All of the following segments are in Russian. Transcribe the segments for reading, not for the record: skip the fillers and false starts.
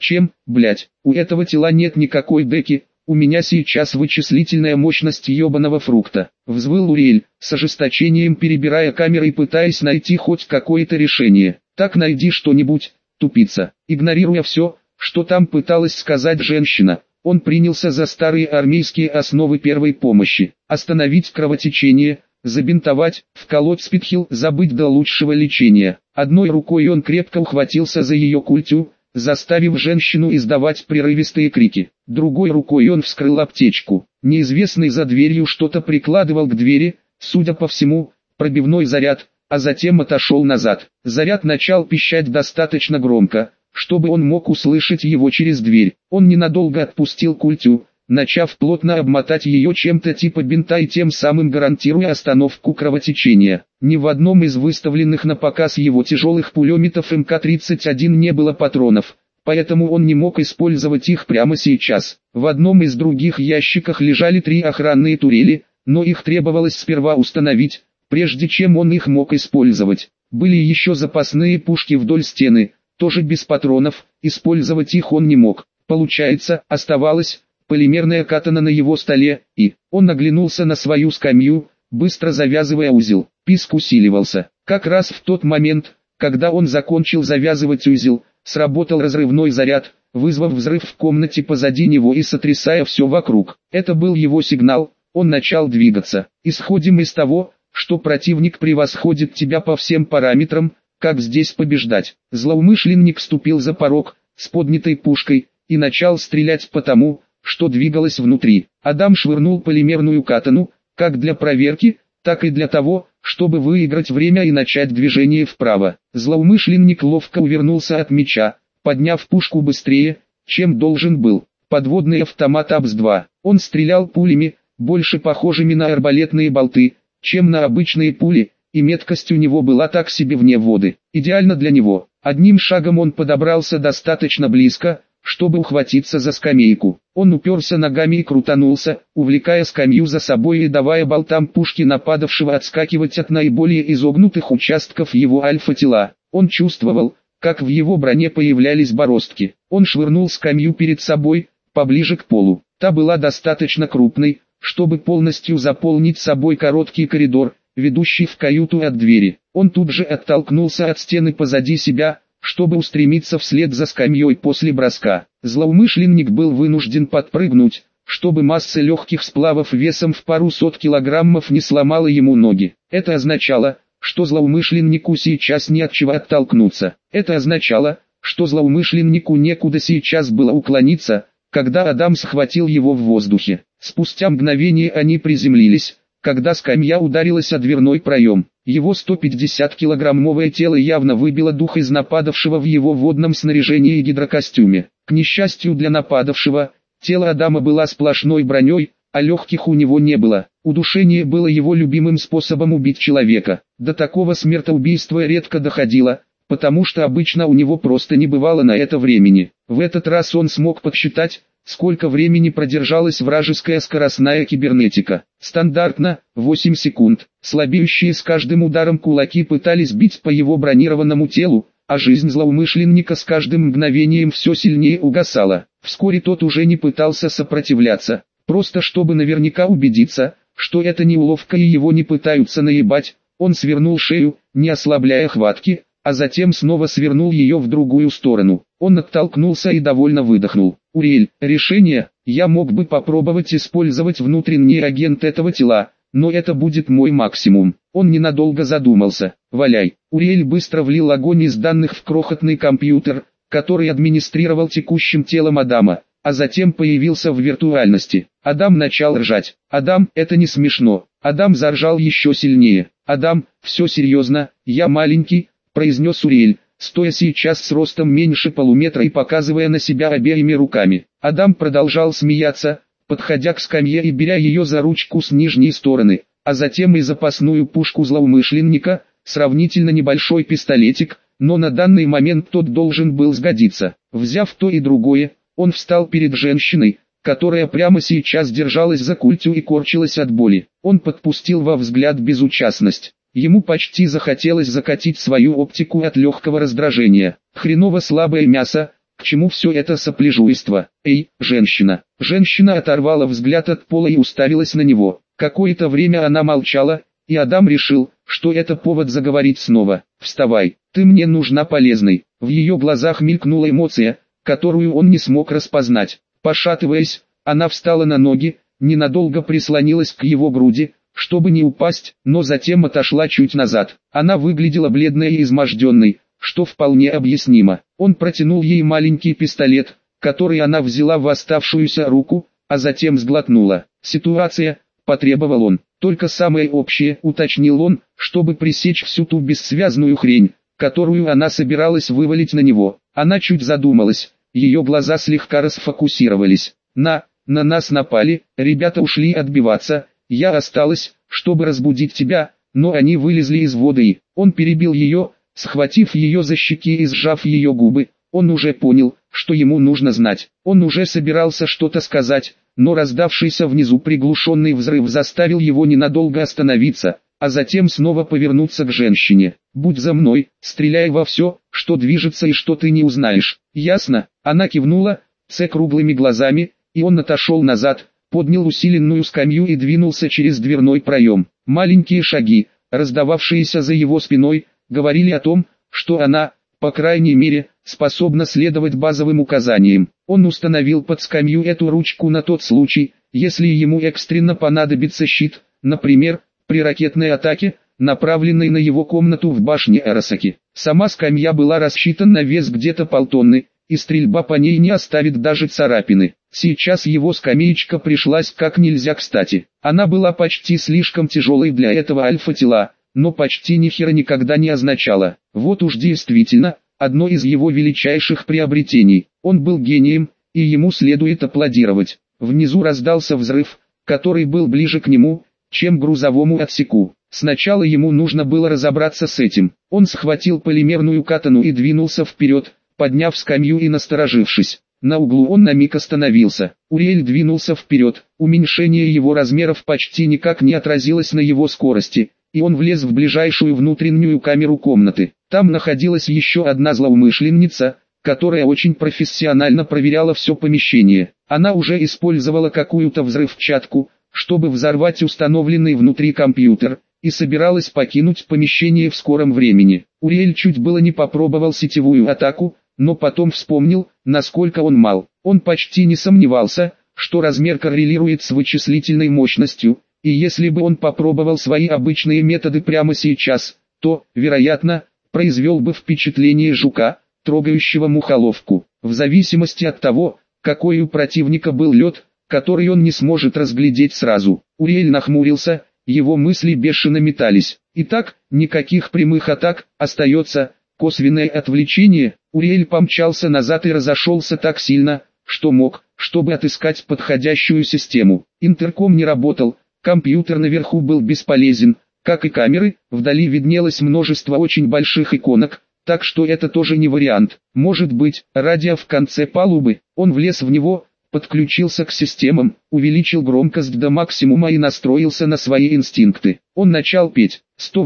Чем, блять, у этого тела нет никакой деки, у меня сейчас вычислительная мощность ебаного фрукта. Взвыл Уриэль, с ожесточением перебирая камеры и пытаясь найти хоть какое-то решение. Так найди что-нибудь, тупица. Игнорируя все, что там пыталась сказать женщина, он принялся за старые армейские основы первой помощи. Остановить кровотечение, забинтовать, вколоть спидхил, забыть до лучшего лечения. Одной рукой он крепко ухватился за ее культю, заставив женщину издавать прерывистые крики. Другой рукой он вскрыл аптечку. Неизвестный за дверью что-то прикладывал к двери, судя по всему, пробивной заряд, а затем отошел назад. Заряд начал пищать достаточно громко, чтобы он мог услышать его через дверь. Он ненадолго отпустил культю, начав плотно обмотать ее чем-то типа бинта и тем самым гарантируя остановку кровотечения. Ни в одном из выставленных на показ его тяжелых пулеметов МК-31 не было патронов, поэтому он не мог использовать их прямо сейчас. В одном из других ящиках лежали 3 охранные турели, но их требовалось сперва установить, прежде чем он их мог использовать. Были еще запасные пушки вдоль стены, тоже без патронов, использовать их он не мог. Получается, оставалось полимерная катана на его столе, и он оглянулся на свою скамью, быстро завязывая узел. Писк усиливался. Как раз в тот момент, когда он закончил завязывать узел, сработал разрывной заряд, вызвав взрыв в комнате позади него и сотрясая все вокруг. Это был его сигнал, он начал двигаться. Исходим из того, что противник превосходит тебя по всем параметрам, как здесь побеждать. Злоумышленник ступил за порог, с поднятой пушкой, и начал стрелять по тому, что двигалось внутри. Адам швырнул полимерную катану, как для проверки, так и для того, чтобы выиграть время и начать движение вправо. Злоумышленник ловко увернулся от меча, подняв пушку быстрее, чем должен был. Подводный автомат АБС-2. Он стрелял пулями, больше похожими на арбалетные болты, чем на обычные пули, и меткость у него была так себе вне воды. Идеально для него. Одним шагом он подобрался достаточно близко, чтобы ухватиться за скамейку. Он уперся ногами и крутанулся, увлекая скамью за собой и давая болтам пушки нападавшего отскакивать от наиболее изогнутых участков его альфа-тела. Он чувствовал, как в его броне появлялись бороздки. Он швырнул скамью перед собой, поближе к полу. Та была достаточно крупной, чтобы полностью заполнить собой короткий коридор, ведущий в каюту от двери. Он тут же оттолкнулся от стены позади себя, чтобы устремиться вслед за скамьей после броска. Злоумышленник был вынужден подпрыгнуть, чтобы масса легких сплавов весом в пару сот килограммов не сломала ему ноги. Это означало, что злоумышленнику сейчас не от чего оттолкнуться. Это означало, что злоумышленнику некуда сейчас было уклониться, когда Адам схватил его в воздухе. Спустя мгновение они приземлились, когда скамья ударилась о дверной проем. Его 150-килограммовое тело явно выбило дух из нападавшего в его водном снаряжении и гидрокостюме. К несчастью для нападавшего, тело Адама было сплошной броней, а легких у него не было. Удушение было его любимым способом убить человека. До такого смертоубийства редко доходило, потому что обычно у него просто не бывало на это времени. В этот раз он смог подсчитать, сколько времени продержалась вражеская скоростная кибернетика. Стандартно, 8 секунд. Слабеющие с каждым ударом кулаки пытались бить по его бронированному телу, а жизнь злоумышленника с каждым мгновением все сильнее угасала. Вскоре тот уже не пытался сопротивляться, просто чтобы наверняка убедиться, что это не уловка и его не пытаются наебать, он свернул шею, не ослабляя хватки, а затем снова свернул ее в другую сторону. Он оттолкнулся и довольно выдохнул. «Уриэль, решение, я мог бы попробовать использовать внутренний агент этого тела, но это будет мой максимум». Он ненадолго задумался. «Валяй». Уриэль быстро влил огонь из данных в крохотный компьютер, который администрировал текущим телом Адама, а затем появился в виртуальности. Адам начал ржать. «Адам, это не смешно». Адам заржал еще сильнее. «Адам, все серьезно, я маленький», произнес Уриэль, стоя сейчас с ростом меньше полуметра и показывая на себя обеими руками. Адам продолжал смеяться, подходя к скамье и беря ее за ручку с нижней стороны, а затем и запасную пушку злоумышленника, сравнительно небольшой пистолетик, но на данный момент тот должен был сгодиться. Взяв то и другое, он встал перед женщиной, которая прямо сейчас держалась за культю и корчилась от боли. Он подпустил во взгляд безучастность. Ему почти захотелось закатить свою оптику от легкого раздражения. Хреново слабое мясо, К чему все это сопляжуйство? Эй, женщина! Женщина оторвала взгляд от пола и уставилась на него. Какое-то время она молчала, и Адам решил, что это повод заговорить снова. «Вставай, ты мне нужна полезной». В ее глазах мелькнула эмоция, которую он не смог распознать. Пошатываясь, она встала на ноги, ненадолго прислонилась к его груди, чтобы не упасть, но затем отошла чуть назад. Она выглядела бледной и изможденной, что вполне объяснимо. Он протянул ей маленький пистолет, который она взяла в оставшуюся руку, а затем сглотнула. «Ситуация», — потребовал он, — «только самое общее», — уточнил он, чтобы пресечь всю ту бессвязную хрень, которую она собиралась вывалить на него. Она чуть задумалась, ее глаза слегка расфокусировались. На нас напали, ребята ушли отбиваться, я осталась, чтобы разбудить тебя, но они вылезли из воды и...» Он перебил ее, схватив ее за щеки и сжав ее губы. Он уже понял, что ему нужно знать. Он уже собирался что-то сказать, но раздавшийся внизу приглушенный взрыв заставил его ненадолго остановиться, а затем снова повернуться к женщине. «Будь за мной, стреляй во все, что движется и что ты не узнаешь». «Ясно?» Она кивнула, круглыми глазами, и он отошел назад, поднял усиленную скамью и двинулся через дверной проем. Маленькие шаги, раздававшиеся за его спиной, говорили о том, что она, по крайней мере, способна следовать базовым указаниям. Он установил под скамью эту ручку на тот случай, если ему экстренно понадобится щит, например, при ракетной атаке, направленной на его комнату в башне Арасаки. Сама скамья была рассчитана на вес где-то полтонны, и стрельба по ней не оставит даже царапины. Сейчас его скамеечка пришлась как нельзя кстати. Она была почти слишком тяжелой для этого альфа-тела, но почти ни хера никогда не означало. Вот уж действительно, одно из его величайших приобретений. Он был гением, и ему следует аплодировать. Внизу раздался взрыв, который был ближе к нему, чем к грузовому отсеку. Сначала ему нужно было разобраться с этим. Он схватил полимерную катану и двинулся вперед, подняв скамью и насторожившись. На углу он на миг остановился. Уриэль двинулся вперед. Уменьшение его размеров почти никак не отразилось на его скорости, и он влез в ближайшую внутреннюю камеру комнаты. Там находилась еще одна злоумышленница, которая очень профессионально проверяла все помещение. Она уже использовала какую-то взрывчатку, чтобы взорвать установленный внутри компьютер, и собиралась покинуть помещение в скором времени. Уриэль чуть было не попробовал сетевую атаку, но потом вспомнил, насколько он мал. Он почти не сомневался, что размер коррелирует с вычислительной мощностью, и если бы он попробовал свои обычные методы прямо сейчас, то, вероятно, произвел бы впечатление жука, трогающего мухоловку. В зависимости от того, какой у противника был лед, который он не сможет разглядеть сразу. Уриэль нахмурился, его мысли бешено метались. Итак, никаких прямых атак, остается косвенное отвлечение. Уриэль помчался назад и разошелся так сильно, что мог, чтобы отыскать подходящую систему. Интерком не работал, компьютер наверху был бесполезен, как и камеры, вдали виднелось множество очень больших иконок, так что это тоже не вариант. Может быть, радио в конце палубы. Он влез в него, подключился к системам, увеличил громкость до максимума и настроился на свои инстинкты. Он начал петь.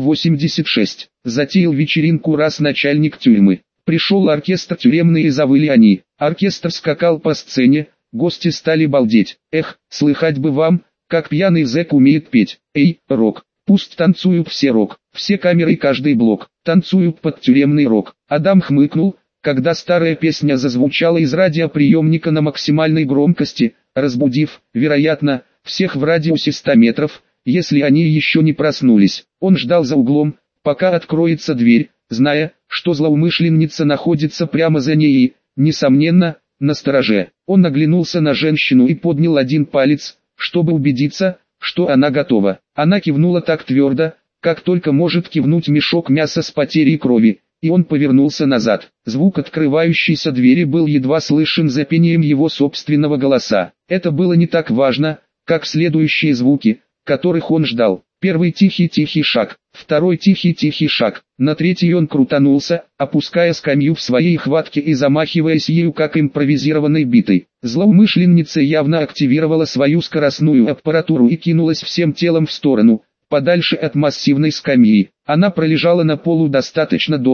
186. Затеял вечеринку раз начальник тюрьмы. Пришел оркестр тюремный и завыли они. Оркестр скакал по сцене, гости стали балдеть. Эх, слыхать бы вам, как пьяный зэк умеет петь. Эй, рок. Пусть танцуют все рок. Все камеры и каждый блок танцуют под тюремный рок. Адам хмыкнул, когда старая песня зазвучала из радиоприемника на максимальной громкости, разбудив, вероятно, всех в радиусе 100 метров, если они еще не проснулись. Он ждал за углом, пока откроется дверь, зная, что злоумышленница находится прямо за ней и, несомненно, настороже. Он оглянулся на женщину и поднял один палец, чтобы убедиться, что она готова. Она кивнула так твердо, как только может кивнуть мешок мяса с потерей крови, и он повернулся назад. Звук открывающейся двери был едва слышен за пением его собственного голоса. Это было не так важно, как следующие звуки, которых он ждал. Первый тихий-тихий шаг, второй тихий-тихий шаг, на третий он крутанулся, опуская скамью в своей хватке и замахиваясь ею как импровизированной битой. Злоумышленница явно активировала свою скоростную аппаратуру и кинулась всем телом в сторону, подальше от массивной скамьи. Она пролежала на полу достаточно долго,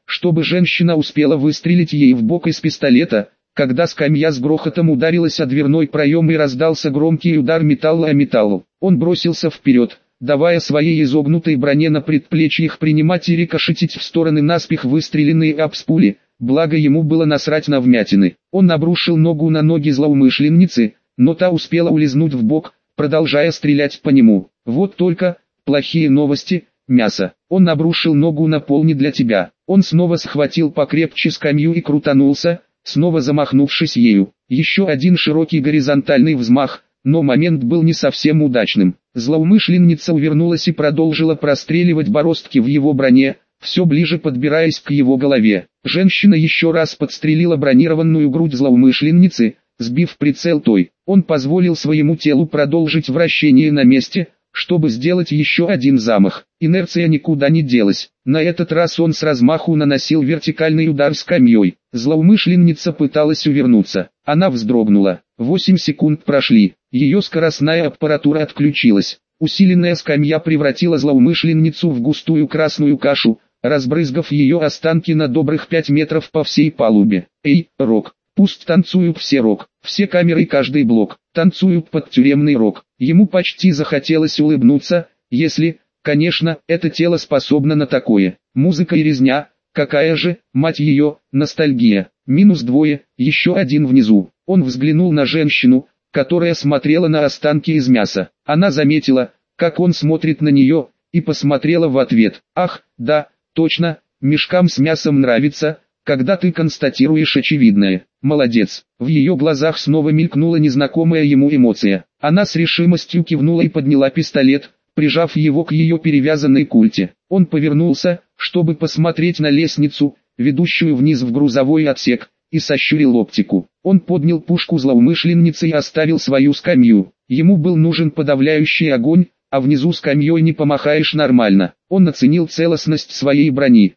чтобы женщина успела выстрелить ей в бок из пистолета, когда скамья с грохотом ударилась о дверной проем и раздался громкий удар металла о металл. Он бросился вперед, давая своей изогнутой броне на предплечьях принимать и рикошетить в стороны наспех выстреленные пули, благо ему было насрать на вмятины. Он обрушил ногу на ноги злоумышленницы, но та успела улизнуть в бок, продолжая стрелять по нему. Вот только, плохие новости, мясо. Он обрушил ногу на пол не для тебя. Он снова схватил покрепче скамью и крутанулся, снова замахнувшись ею. Еще один широкий горизонтальный взмах, но момент был не совсем удачным. Злоумышленница увернулась и продолжила простреливать бороздки в его броне, все ближе подбираясь к его голове. Женщина еще раз подстрелила бронированную грудь злоумышленницы, сбив прицел той. Он позволил своему телу продолжить вращение на месте, чтобы сделать еще один замах. Инерция никуда не делась. На этот раз он с размаху наносил вертикальный удар скамьей. Злоумышленница пыталась увернуться. Она вздрогнула. 8 секунд прошли. Ее скоростная аппаратура отключилась. Усиленная скамья превратила злоумышленницу в густую красную кашу, разбрызгав ее останки на добрых 5 метров по всей палубе. «Эй, Рок! Пусть танцуют все, Рок! Все камеры и каждый блок танцуют под тюремный рок!» Ему почти захотелось улыбнуться, если, конечно, это тело способно на такое. Музыка и резня, какая же, мать ее, ностальгия. -2, еще один внизу. Он взглянул на женщину, которая смотрела на останки из мяса. Она заметила, как он смотрит на нее, и посмотрела в ответ. «Ах, да, точно, мешкам с мясом нравится, когда ты констатируешь очевидное. Молодец». В ее глазах снова мелькнула незнакомая ему эмоция. Она с решимостью кивнула и подняла пистолет, прижав его к ее перевязанной культе. Он повернулся, чтобы посмотреть на лестницу, ведущую вниз в грузовой отсек, и сощурил оптику. Он поднял пушку злоумышленницы и оставил свою скамью. Ему был нужен подавляющий огонь, а внизу скамьей не помахаешь нормально. Он оценил целостность своей брони.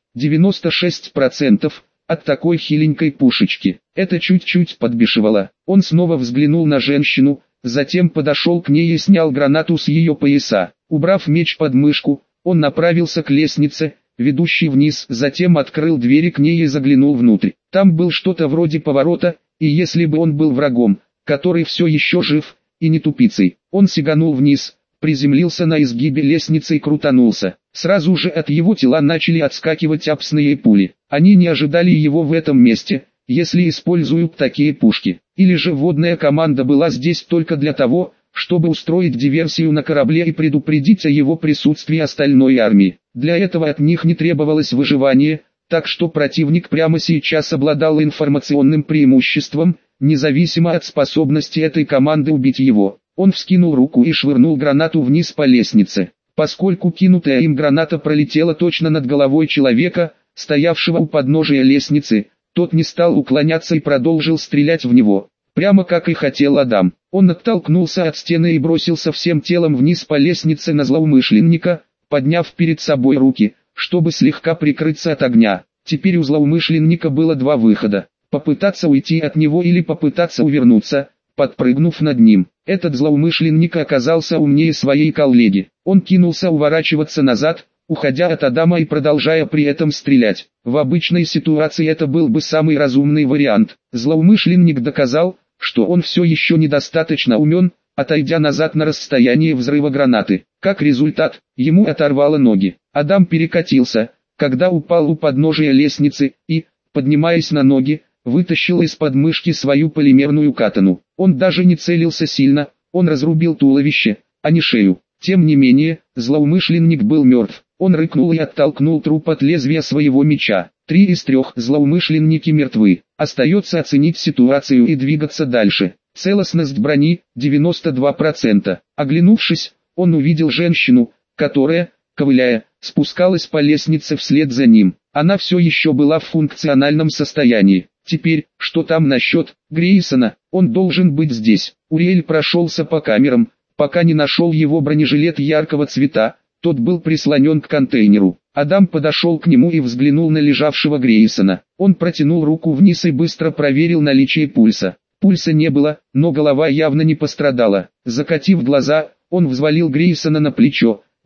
96% от такой хиленькой пушечки. Это чуть-чуть подбешивало. Он снова взглянул на женщину, затем подошел к ней и снял гранату с ее пояса. Убрав меч под мышку, он направился к лестнице, ведущей вниз, затем открыл двери к ней и заглянул внутрь. Там был что-то вроде поворота, и если бы он был врагом, который все еще жив, и не тупицей, он сиганул вниз, приземлился на изгибе лестницы и крутанулся. Сразу же от его тела начали отскакивать опасные пули. Они не ожидали его в этом месте, если используют такие пушки. Или же водная команда была здесь только для того, чтобы устроить диверсию на корабле и предупредить о его присутствии остальной армии. Для этого от них не требовалось выживание, так что противник прямо сейчас обладал информационным преимуществом, независимо от способности этой команды убить его. Он вскинул руку и швырнул гранату вниз по лестнице. Поскольку кинутая им граната пролетела точно над головой человека, стоявшего у подножия лестницы, тот не стал уклоняться и продолжил стрелять в него, прямо как и хотел Адам. Он оттолкнулся от стены и бросился всем телом вниз по лестнице на злоумышленника, подняв перед собой руки, чтобы слегка прикрыться от огня. Теперь у злоумышленника было два выхода: попытаться уйти от него или попытаться увернуться, подпрыгнув над ним. Этот злоумышленник оказался умнее своей коллеги. Он кинулся уворачиваться назад, уходя от Адама и продолжая при этом стрелять. В обычной ситуации это был бы самый разумный вариант. Злоумышленник доказал, что он все еще недостаточно умен, отойдя назад на расстояние взрыва гранаты. Как результат, ему оторвало ноги. Адам перекатился, когда упал у подножия лестницы, и, поднимаясь на ноги, вытащил из подмышки свою полимерную катану. Он даже не целился сильно, он разрубил туловище, а не шею. Тем не менее, злоумышленник был мертв. Он рыкнул и оттолкнул труп от лезвия своего меча. 3 из 3 злоумышленники мертвы. Остается оценить ситуацию и двигаться дальше. Целостность брони 92%. Оглянувшись, он увидел женщину, которая, ковыляя, спускалась по лестнице вслед за ним. Она все еще была в функциональном состоянии. Теперь, что там насчет Грейсона? Он должен быть здесь. Уриэль прошелся по камерам, пока не нашел его бронежилет яркого цвета. Тот был прислонен к контейнеру. Адам подошел к нему и взглянул на лежавшего Грейсона. Он протянул руку вниз и быстро проверил наличие пульса. Пульса не было, но голова явно не пострадала. Закатив глаза, он взвалил Грейсона на плечо,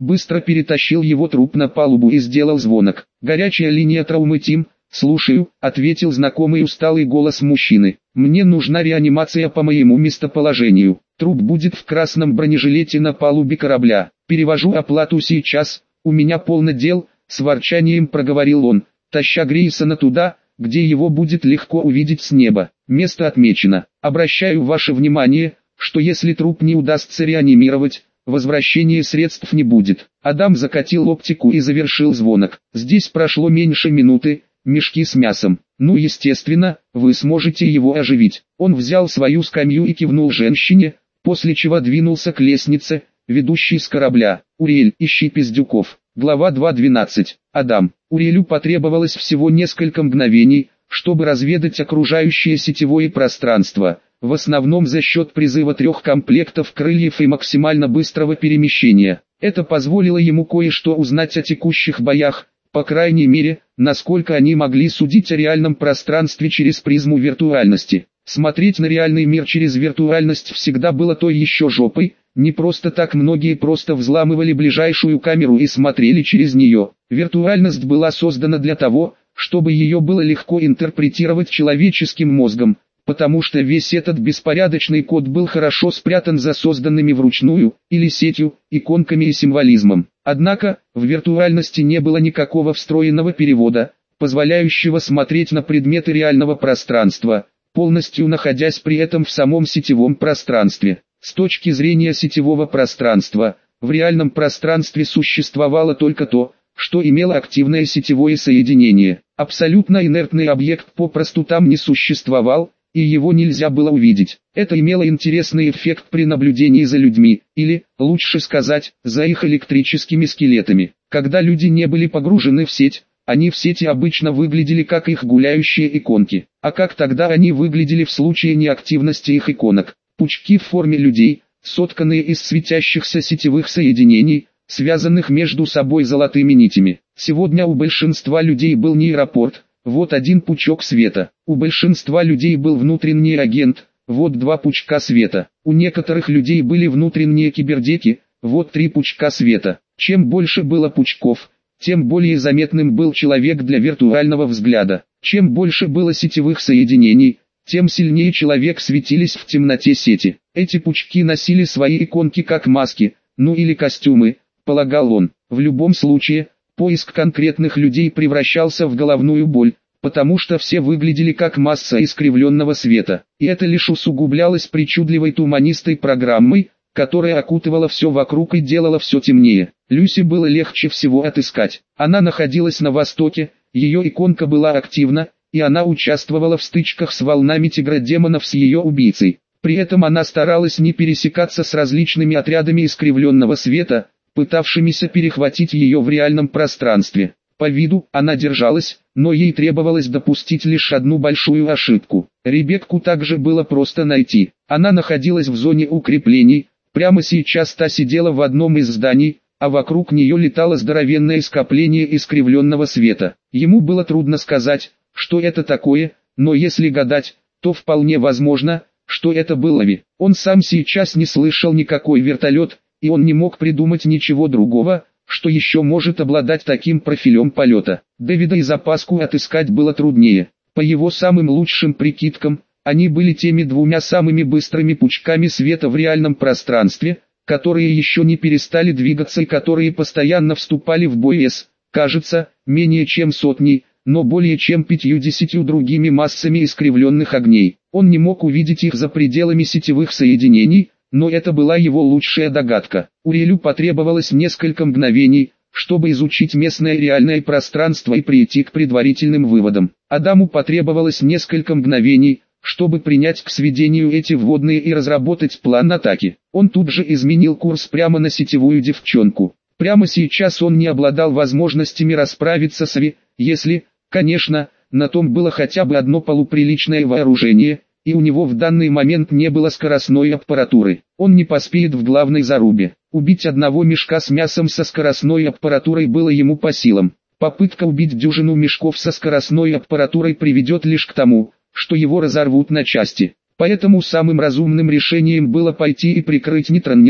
быстро перетащил его труп на палубу и сделал звонок. «Горячая линия Трауматим». «Слушаю», — ответил знакомый усталый голос мужчины. «Мне нужна реанимация по моему местоположению. Труп будет в красном бронежилете на палубе корабля. Перевожу оплату сейчас, у меня полно дел», — с ворчанием проговорил он, таща Грейсона туда, где его будет легко увидеть с неба. «Место отмечено. Обращаю ваше внимание, что если труп не удастся реанимировать, возвращения средств не будет». Адам закатил оптику и завершил звонок. «Здесь прошло меньше минуты. Мешки с мясом. Ну, естественно, вы сможете его оживить». Он взял свою скамью и кивнул женщине, после чего двинулся к лестнице, ведущей с корабля. «Уриэль, ищи пиздюков». Глава 2.12. Адам. Уриэлю потребовалось всего несколько мгновений, чтобы разведать окружающее сетевое пространство, в основном за счет призыва 3 комплектов крыльев и максимально быстрого перемещения. Это позволило ему кое-что узнать о текущих боях, по крайней мере, насколько они могли судить о реальном пространстве через призму виртуальности. Смотреть на реальный мир через виртуальность всегда было той еще жопой, не просто так многие просто взламывали ближайшую камеру и смотрели через нее. Виртуальность была создана для того, чтобы ее было легко интерпретировать человеческим мозгом, потому что весь этот беспорядочный код был хорошо спрятан за созданными вручную, или сетью, иконками и символизмом. Однако, в виртуальности не было никакого встроенного перевода, позволяющего смотреть на предметы реального пространства, полностью находясь при этом в самом сетевом пространстве. С точки зрения сетевого пространства, в реальном пространстве существовало только то, что имело активное сетевое соединение. Абсолютно инертный объект попросту там не существовал, и его нельзя было увидеть. Это имело интересный эффект при наблюдении за людьми, или, лучше сказать, за их электрическими скелетами. Когда люди не были погружены в сеть, они в сети обычно выглядели как их гуляющие иконки. А как тогда они выглядели в случае неактивности их иконок? Пучки в форме людей, сотканные из светящихся сетевых соединений, связанных между собой золотыми нитями. Сегодня у большинства людей был нейропорт, вот один пучок света. У большинства людей был внутренний агент, вот 2 пучка света. У некоторых людей были внутренние кибердеки, вот 3 пучка света. Чем больше было пучков, тем более заметным был человек для виртуального взгляда. Чем больше было сетевых соединений, тем сильнее человек светились в темноте сети. Эти пучки носили свои иконки как маски, ну или костюмы, полагал он. В любом случае, поиск конкретных людей превращался в головную боль, потому что все выглядели как масса искривленного света. И это лишь усугублялось причудливой туманистой программой, которая окутывала все вокруг и делала все темнее. Люси было легче всего отыскать. Она находилась на востоке, ее иконка была активна, и она участвовала в стычках с волнами тигра-демонов с ее убийцей. При этом она старалась не пересекаться с различными отрядами искривленного света, пытавшимися перехватить ее в реальном пространстве. По виду она держалась, но ей требовалось допустить лишь одну большую ошибку. Ребекку также было просто найти. Она находилась в зоне укреплений, прямо сейчас та сидела в одном из зданий, а вокруг нее летало здоровенное скопление искривленного света. Ему было трудно сказать, что это такое, но если гадать, то вполне возможно, что это был Лави. Он сам сейчас не слышал никакой вертолет, и он не мог придумать ничего другого, что еще может обладать таким профилем полета. Дэвида и запаску отыскать было труднее. По его самым лучшим прикидкам, они были теми 2 самыми быстрыми пучками света в реальном пространстве, которые еще не перестали двигаться и которые постоянно вступали в бой с, кажется, менее чем 100, но более чем 50 другими массами искривленных огней. Он не мог увидеть их за пределами сетевых соединений, но это была его лучшая догадка. Уриэлю потребовалось несколько мгновений, чтобы изучить местное реальное пространство и прийти к предварительным выводам. Адаму потребовалось несколько мгновений, чтобы принять к сведению эти вводные и разработать план атаки. Он тут же изменил курс прямо на сетевую девчонку. Прямо сейчас он не обладал возможностями расправиться с Ави, если, конечно, на том было хотя бы одно полуприличное вооружение, и у него в данный момент не было скоростной аппаратуры. Он не поспеет в главной зарубе. Убить одного мешка с мясом со скоростной аппаратурой было ему по силам. Попытка убить дюжину мешков со скоростной аппаратурой приведет лишь к тому, что его разорвут на части. Поэтому самым разумным решением было пойти и прикрыть Нейтронера,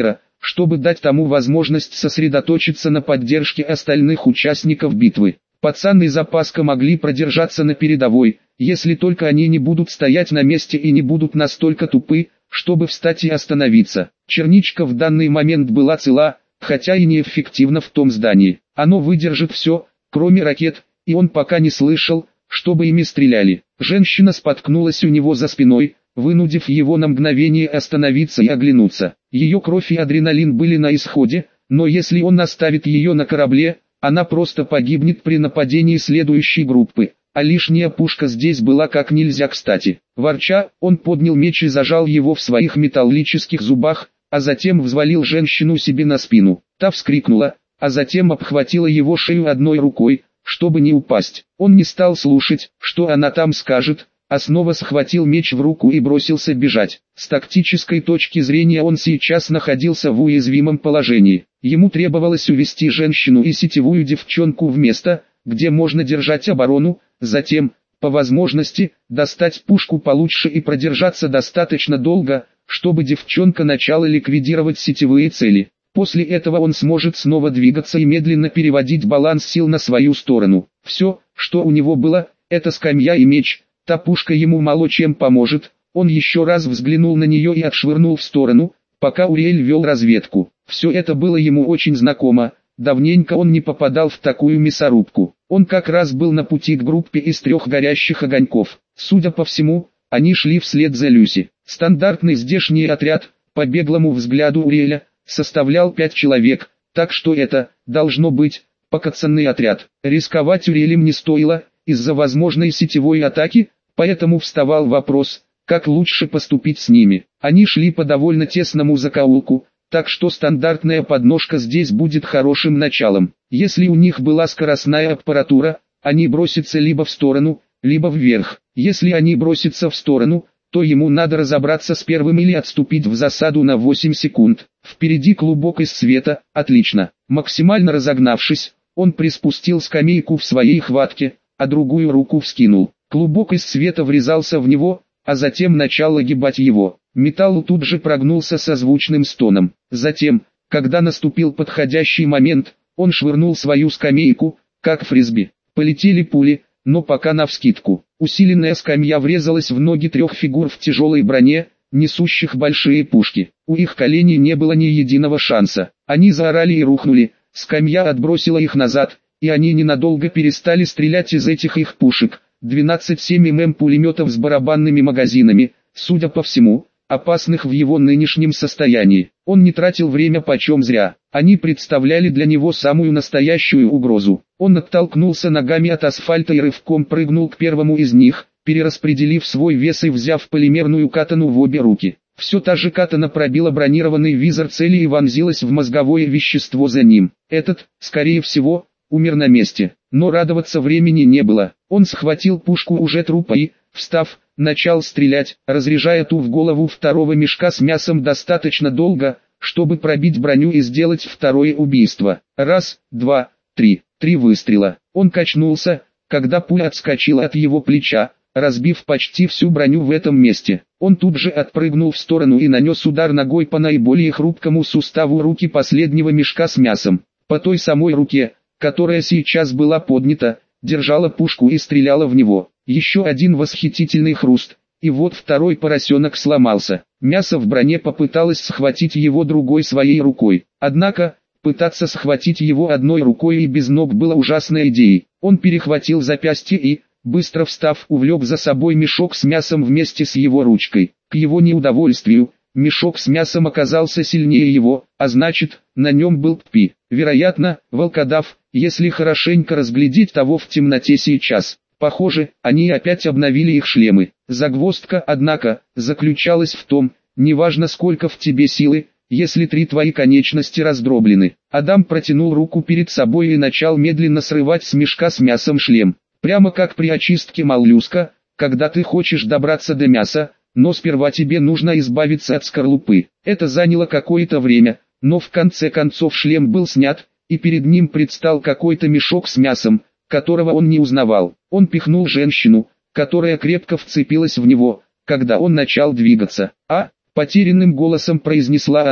чтобы дать тому возможность сосредоточиться на поддержке остальных участников битвы. Пацан и Запаска могли продержаться на передовой, если только они не будут стоять на месте и не будут настолько тупы, чтобы встать и остановиться. Черничка в данный момент была цела, хотя и неэффективна в том здании. Оно выдержит все, кроме ракет, и он пока не слышал, чтобы ими стреляли. Женщина споткнулась у него за спиной, вынудив его на мгновение остановиться и оглянуться. Ее кровь и адреналин были на исходе, но если он оставит ее на корабле, она просто погибнет при нападении следующей группы, а лишняя пушка здесь была как нельзя кстати. Ворча, он поднял меч и зажал его в своих металлических зубах, а затем взвалил женщину себе на спину. Та вскрикнула, а затем обхватила его шею одной рукой, чтобы не упасть. Он не стал слушать, что она там скажет, а снова схватил меч в руку и бросился бежать. С тактической точки зрения он сейчас находился в уязвимом положении. Ему требовалось увести женщину и сетевую девчонку в место, где можно держать оборону, затем, по возможности, достать пушку получше и продержаться достаточно долго, чтобы девчонка начала ликвидировать сетевые цели. После этого он сможет снова двигаться и медленно переводить баланс сил на свою сторону. Все, что у него было, это скамья и меч. Та пушка ему мало чем поможет. Он еще раз взглянул на нее и отшвырнул в сторону, пока Уриэль вел разведку. Все это было ему очень знакомо. Давненько он не попадал в такую мясорубку. Он как раз был на пути к группе из 3 горящих огоньков. Судя по всему, они шли вслед за Люси. Стандартный здешний отряд, по беглому взгляду Уриэля, составлял 5 человек, так что это, должно быть, покоцанный отряд. Рисковать Уриэлем не стоило, из-за возможной сетевой атаки, поэтому вставал вопрос, как лучше поступить с ними. Они шли по довольно тесному закоулку, так что стандартная подножка здесь будет хорошим началом. Если у них была скоростная аппаратура, они бросятся либо в сторону, либо вверх. Если они бросятся в сторону, то ему надо разобраться с первым или отступить в засаду на 8 секунд. Впереди клубок из света, отлично. Максимально разогнавшись, он приспустил скамейку в своей хватке, а другую руку вскинул. Клубок из света врезался в него, а затем начал огибать его. Металл тут же прогнулся со звучным стоном. Затем, когда наступил подходящий момент, он швырнул свою скамейку, как фрисби. Полетели пули, но пока навскидку. Усиленная скамья врезалась в ноги 3 фигур в тяжелой броне, несущих большие пушки. У их коленей не было ни единого шанса. Они заорали и рухнули, скамья отбросила их назад, и они ненадолго перестали стрелять из этих их пушек. 12,7 мм пулеметов с барабанными магазинами, судя по всему, опасных в его нынешнем состоянии. Он не тратил время почем зря. Они представляли для него самую настоящую угрозу. Он оттолкнулся ногами от асфальта и рывком прыгнул к первому из них, перераспределив свой вес и взяв полимерную катану в обе руки. Все та же катана пробила бронированный визор цели и вонзилась в мозговое вещество за ним. Этот, скорее всего, умер на месте. Но радоваться времени не было. Он схватил пушку уже трупа и, встав, начал стрелять, разряжая ту в голову второго мешка с мясом достаточно долго, чтобы пробить броню и сделать второе убийство. Раз, два, три. 3 выстрела. Он качнулся, когда пуля отскочила от его плеча, разбив почти всю броню в этом месте. Он тут же отпрыгнул в сторону и нанес удар ногой по наиболее хрупкому суставу руки последнего мешка с мясом. По той самой руке, которая сейчас была поднята, держала пушку и стреляла в него. Еще один восхитительный хруст, и вот второй поросенок сломался. Мясо в броне попыталось схватить его другой своей рукой. Однако, пытаться схватить его одной рукой и без ног было ужасной идеей. Он перехватил запястье и, быстро встав, увлек за собой мешок с мясом вместе с его ручкой. К его неудовольствию, мешок с мясом оказался сильнее его, а значит, на нем был Ппи. Вероятно, волкодав, если хорошенько разглядеть того в темноте сейчас. Похоже, они опять обновили их шлемы. Загвоздка, однако, заключалась в том, неважно сколько в тебе силы, если 3 твои конечности раздроблены. Адам протянул руку перед собой и начал медленно срывать с мешка с мясом шлем. Прямо как при очистке моллюска, когда ты хочешь добраться до мяса, но сперва тебе нужно избавиться от скорлупы. Это заняло какое-то время, но в конце концов шлем был снят, и перед ним предстал какой-то мешок с мясом, которого он не узнавал. Он пихнул женщину, которая крепко вцепилась в него, когда он начал двигаться. Потерянным голосом произнесла она,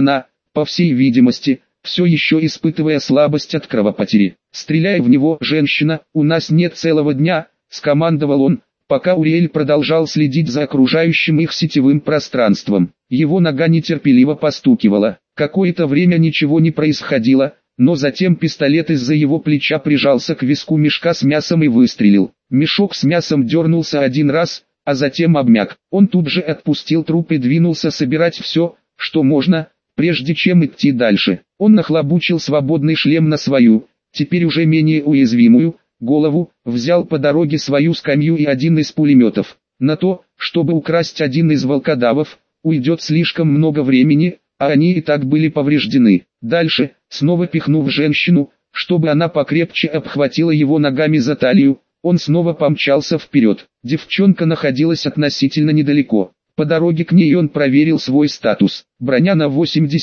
по всей видимости, все еще испытывая слабость от кровопотери. «Стреляй в него, женщина, у нас нет целого дня», — скомандовал он, пока Уриэль продолжал следить за окружающим их сетевым пространством. Его нога нетерпеливо постукивала. Какое-то время ничего не происходило, но затем пистолет из-за его плеча прижался к виску мешка с мясом и выстрелил. Мешок с мясом дернулся один раз, а затем обмяк. Он тут же отпустил труп и двинулся собирать все, что можно, прежде чем идти дальше. Он нахлобучил свободный шлем на свою, теперь уже менее уязвимую, голову, взял по дороге свою скамью и один из пулеметов. На то, чтобы украсть один из волкодавов, уйдет слишком много времени, а они и так были повреждены. Дальше, снова пихнув женщину, чтобы она покрепче обхватила его ногами за талию, он снова помчался вперед. Девчонка находилась относительно недалеко. По дороге к ней он проверил свой статус. Броня на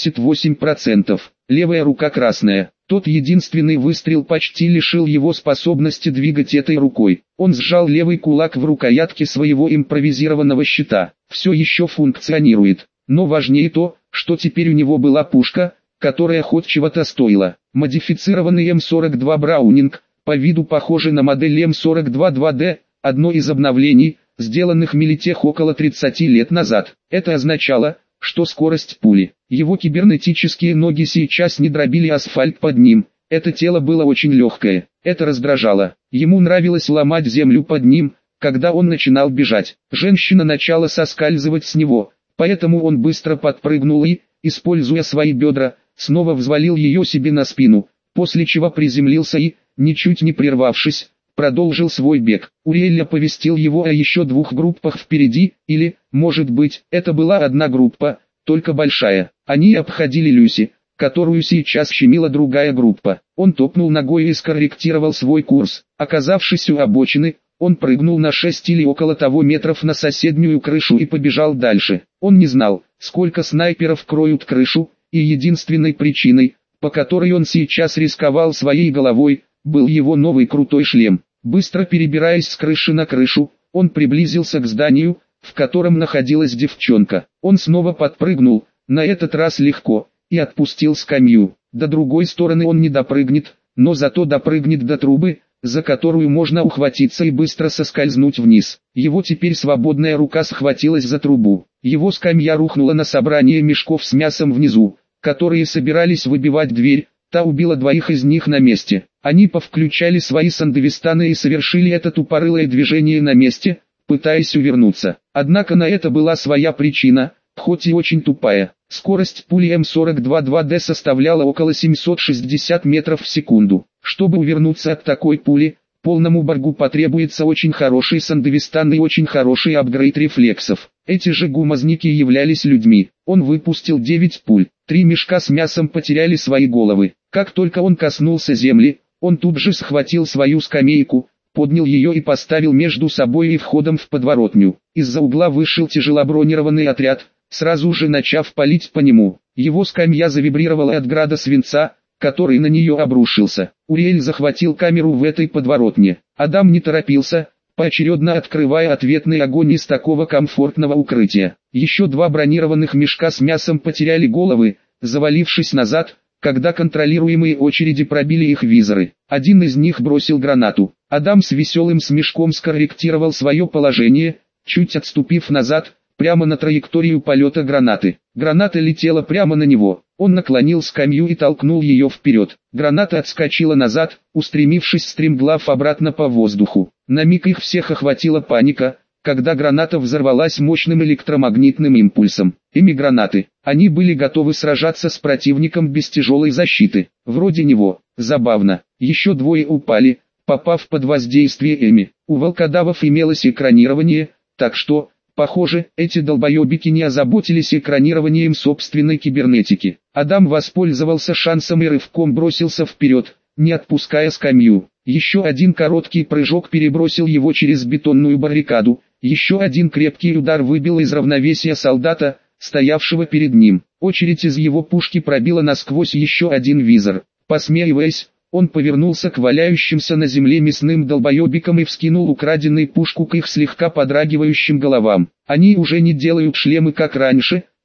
88%, левая рука красная. Тот единственный выстрел почти лишил его способности двигать этой рукой. Он сжал левый кулак в рукоятке своего импровизированного щита. Все еще функционирует. Но важнее то, что теперь у него была пушка, которая хоть чего-то стоила. Модифицированный М42 Браунинг, по виду похожий на модель М42-2D, одно из обновлений, сделанных Милитех около 30 лет назад. Это означало, что скорость пули, его кибернетические ноги сейчас не дробили асфальт под ним. Это тело было очень легкое, это раздражало. Ему нравилось ломать землю под ним, когда он начинал бежать. Женщина начала соскальзывать с него, поэтому он быстро подпрыгнул и, используя свои бедра, снова взвалил ее себе на спину, после чего приземлился и, ничуть не прервавшись, продолжил свой бег. Уриэль оповестил его о еще двух группах впереди, или, может быть, это была одна группа, только большая. Они обходили Люси, которую сейчас щемила другая группа. Он топнул ногой и скорректировал свой курс. Оказавшись у обочины, он прыгнул на 6 или около того метров на соседнюю крышу и побежал дальше. Он не знал, сколько снайперов кроют крышу, и единственной причиной, по которой он сейчас рисковал своей головой, был его новый крутой шлем. Быстро перебираясь с крыши на крышу, он приблизился к зданию, в котором находилась девчонка. Он снова подпрыгнул, на этот раз легко, и отпустил скамью. До другой стороны он не допрыгнет, но зато допрыгнет до трубы, за которую можно ухватиться и быстро соскользнуть вниз. Его теперь свободная рука схватилась за трубу. Его скамья рухнула на собрание мешков с мясом внизу, которые собирались выбивать дверь. Та убила двоих из них на месте. Они повключали свои сандевистаны и совершили это тупорылое движение на месте, пытаясь увернуться. Однако на это была своя причина, хоть и очень тупая. Скорость пули М42-2D составляла около 760 метров в секунду. Чтобы увернуться от такой пули, полному баргу потребуется очень хороший сандевистан и очень хороший апгрейд рефлексов. Эти же гумазники являлись людьми. Он выпустил 9 пуль. 3 мешка с мясом потеряли свои головы. Как только он коснулся земли, он тут же схватил свою скамейку, поднял ее и поставил между собой и входом в подворотню. Из-за угла вышел тяжелобронированный отряд, сразу же начав палить по нему. Его скамья завибрировала от града свинца, который на нее обрушился. Уриэль захватил камеру в этой подворотне. Адам не торопился, поочередно открывая ответный огонь из такого комфортного укрытия. Еще 2 бронированных мешка с мясом потеряли головы, завалившись назад, когда контролируемые очереди пробили их визоры. Один из них бросил гранату. Адам с веселым смешком скорректировал свое положение, чуть отступив назад, прямо на траекторию полета гранаты. Граната летела прямо на него. Он наклонил скамью и толкнул ее вперед. Граната отскочила назад, устремившись стремглав обратно по воздуху. На миг их всех охватила паника, когда граната взорвалась мощным электромагнитным импульсом. Эми-гранаты. Они были готовы сражаться с противником без тяжелой защиты. Вроде него. Забавно. Еще 2 упали, попав под воздействие Эми. У волкодавов имелось экранирование, так что, похоже, эти долбоебики не озаботились экранированием собственной кибернетики. Адам воспользовался шансом и рывком бросился вперед, не отпуская скамью. Еще один короткий прыжок перебросил его через бетонную баррикаду. Еще один крепкий удар выбил из равновесия солдата, стоявшего перед ним. Очередь из его пушки пробила насквозь еще один визор. Посмеиваясь, он повернулся к валяющимся на земле мясным долбоебикам и вскинул украденную пушку к их слегка подрагивающим головам. Они уже не делают шлемы как раньше,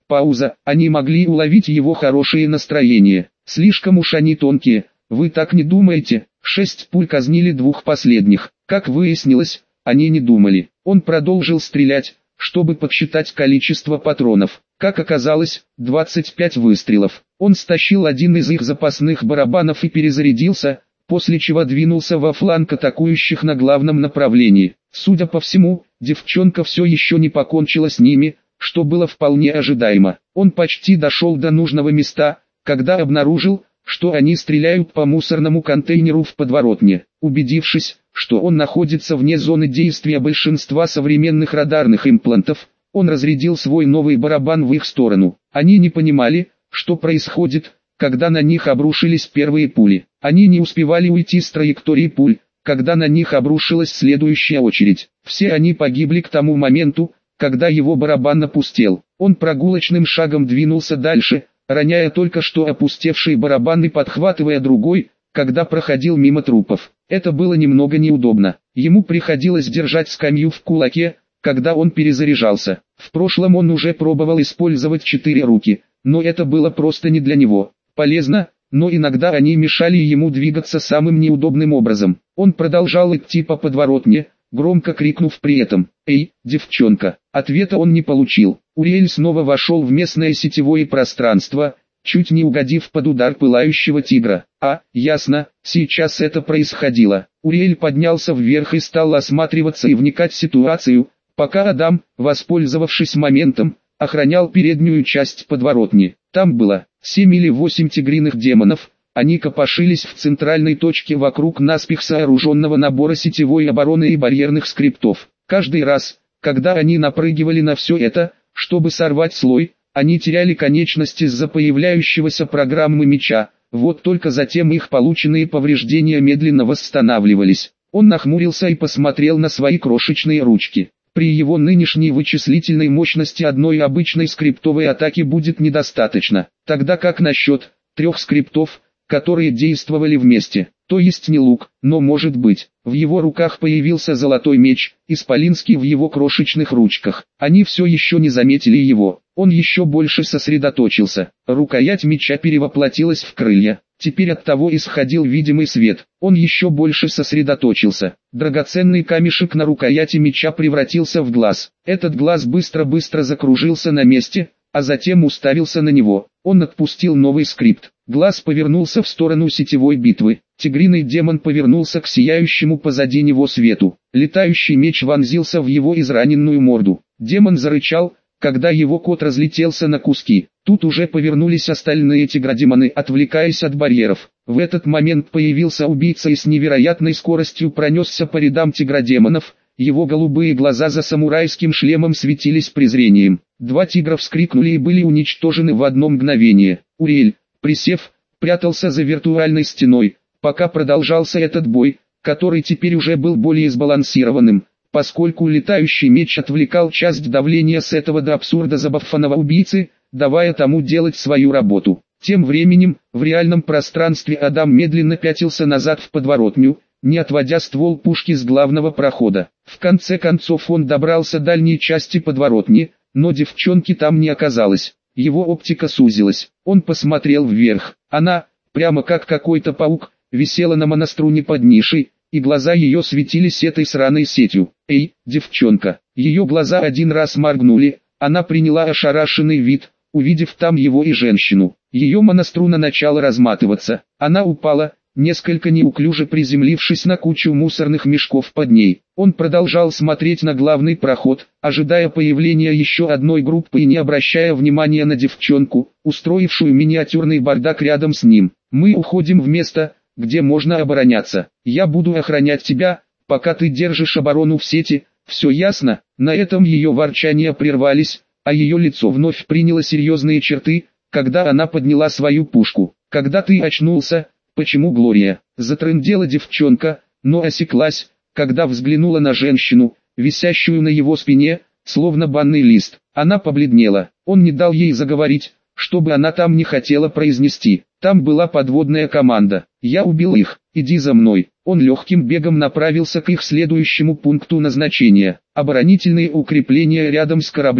Пауза. Они могли уловить его хорошее настроение. Слишком уж они тонкие. Вы так не думаете? 6 пуль казнили 2 последних. Как выяснилось, они не думали. Он продолжил стрелять, чтобы подсчитать количество патронов. Как оказалось, 25 выстрелов. Он стащил один из их запасных барабанов и перезарядился, после чего двинулся во фланг атакующих на главном направлении. Судя по всему, девчонка все еще не покончила с ними, что было вполне ожидаемо. Он почти дошел до нужного места, когда обнаружил, что они стреляют по мусорному контейнеру в подворотне. Убедившись, что он находится вне зоны действия большинства современных радарных имплантов, он разрядил свой новый барабан в их сторону. Они не понимали, что происходит, когда на них обрушились первые пули. Они не успевали уйти с траектории пуль, когда на них обрушилась следующая очередь. Все они погибли к тому моменту, когда его барабан опустел. Он прогулочным шагом двинулся дальше, роняя только что опустевший барабан и подхватывая другой, когда проходил мимо трупов. Это было немного неудобно. Ему приходилось держать скамью в кулаке, когда он перезаряжался. В прошлом он уже пробовал использовать 4 руки, но это было просто не для него. Полезно, но иногда они мешали ему двигаться самым неудобным образом. Он продолжал идти по подворотне, громко крикнув при этом: «Эй, девчонка!». Ответа он не получил. Уриэль снова вошел в местное сетевое пространство, чуть не угодив под удар пылающего тигра. Ясно, сейчас это происходило. Уриэль поднялся вверх и стал осматриваться и вникать в ситуацию, пока Адам, воспользовавшись моментом, охранял переднюю часть подворотни. Там было 7 или 8 тигриных демонов. Они копошились в центральной точке вокруг наспех сооруженного набора сетевой обороны и барьерных скриптов. Каждый раз, когда они напрыгивали на все это, чтобы сорвать слой, они теряли конечность из-за появляющегося программы меча. Вот только затем их полученные повреждения медленно восстанавливались. Он нахмурился и посмотрел на свои крошечные ручки. При его нынешней вычислительной мощности одной обычной скриптовой атаки будет недостаточно. Тогда как насчет 3 скриптов, которые действовали вместе? То есть не лук, но может быть. В его руках появился золотой меч, исполинский в его крошечных ручках. Они все еще не заметили его. Он еще больше сосредоточился. Рукоять меча перевоплотилась в крылья. Теперь от того исходил видимый свет. Он еще больше сосредоточился. Драгоценный камешек на рукояти меча превратился в глаз. Этот глаз быстро-быстро закружился на месте, а затем уставился на него. Он отпустил новый скрипт. Глаз повернулся в сторону сетевой битвы. Тигриный демон повернулся к сияющему позади него свету. Летающий меч вонзился в его израненную морду. Демон зарычал, когда его кот разлетелся на куски. Тут уже повернулись остальные тигродемоны, отвлекаясь от барьеров. В этот момент появился убийца и с невероятной скоростью пронесся по рядам тигродемонов. Его голубые глаза за самурайским шлемом светились презрением. 2 тигра вскрикнули и были уничтожены в одно мгновение. Уриэль, присев, прятался за виртуальной стеной, пока продолжался этот бой, который теперь уже был более сбалансированным, поскольку летающий меч отвлекал часть давления с этого до абсурда забафанного убийцы, давая тому делать свою работу. Тем временем, в реальном пространстве Адам медленно пятился назад в подворотню, не отводя ствол пушки с главного прохода. В конце концов он добрался до дальней части подворотни, но девчонки там не оказалось. Его оптика сузилась. Он посмотрел вверх. Она, прямо как какой-то паук, висела на моноструне под нишей, и глаза ее светились этой сраной сетью. «Эй, девчонка!» Ее глаза один раз моргнули, она приняла ошарашенный вид, увидев там его и женщину. Ее моноструна начала разматываться. Она упала, несколько неуклюже приземлившись на кучу мусорных мешков под ней. Он продолжал смотреть на главный проход, ожидая появления еще одной группы и не обращая внимания на девчонку, устроившую миниатюрный бардак рядом с ним. «Мы уходим в место, где можно обороняться. Я буду охранять тебя, пока ты держишь оборону в сети, все ясно?» На этом ее ворчания прервались, а ее лицо вновь приняло серьезные черты, когда она подняла свою пушку. «Когда ты очнулся, почему Глория?» Затрындела девчонка, но осеклась, когда взглянула на женщину, висящую на его спине, словно банный лист. Она побледнела. Он не дал ей заговорить, чтобы она там не хотела произнести. Там была подводная команда. «Я убил их, иди за мной». Он легким бегом направился к их следующему пункту назначения. Оборонительные укрепления рядом с кораблем.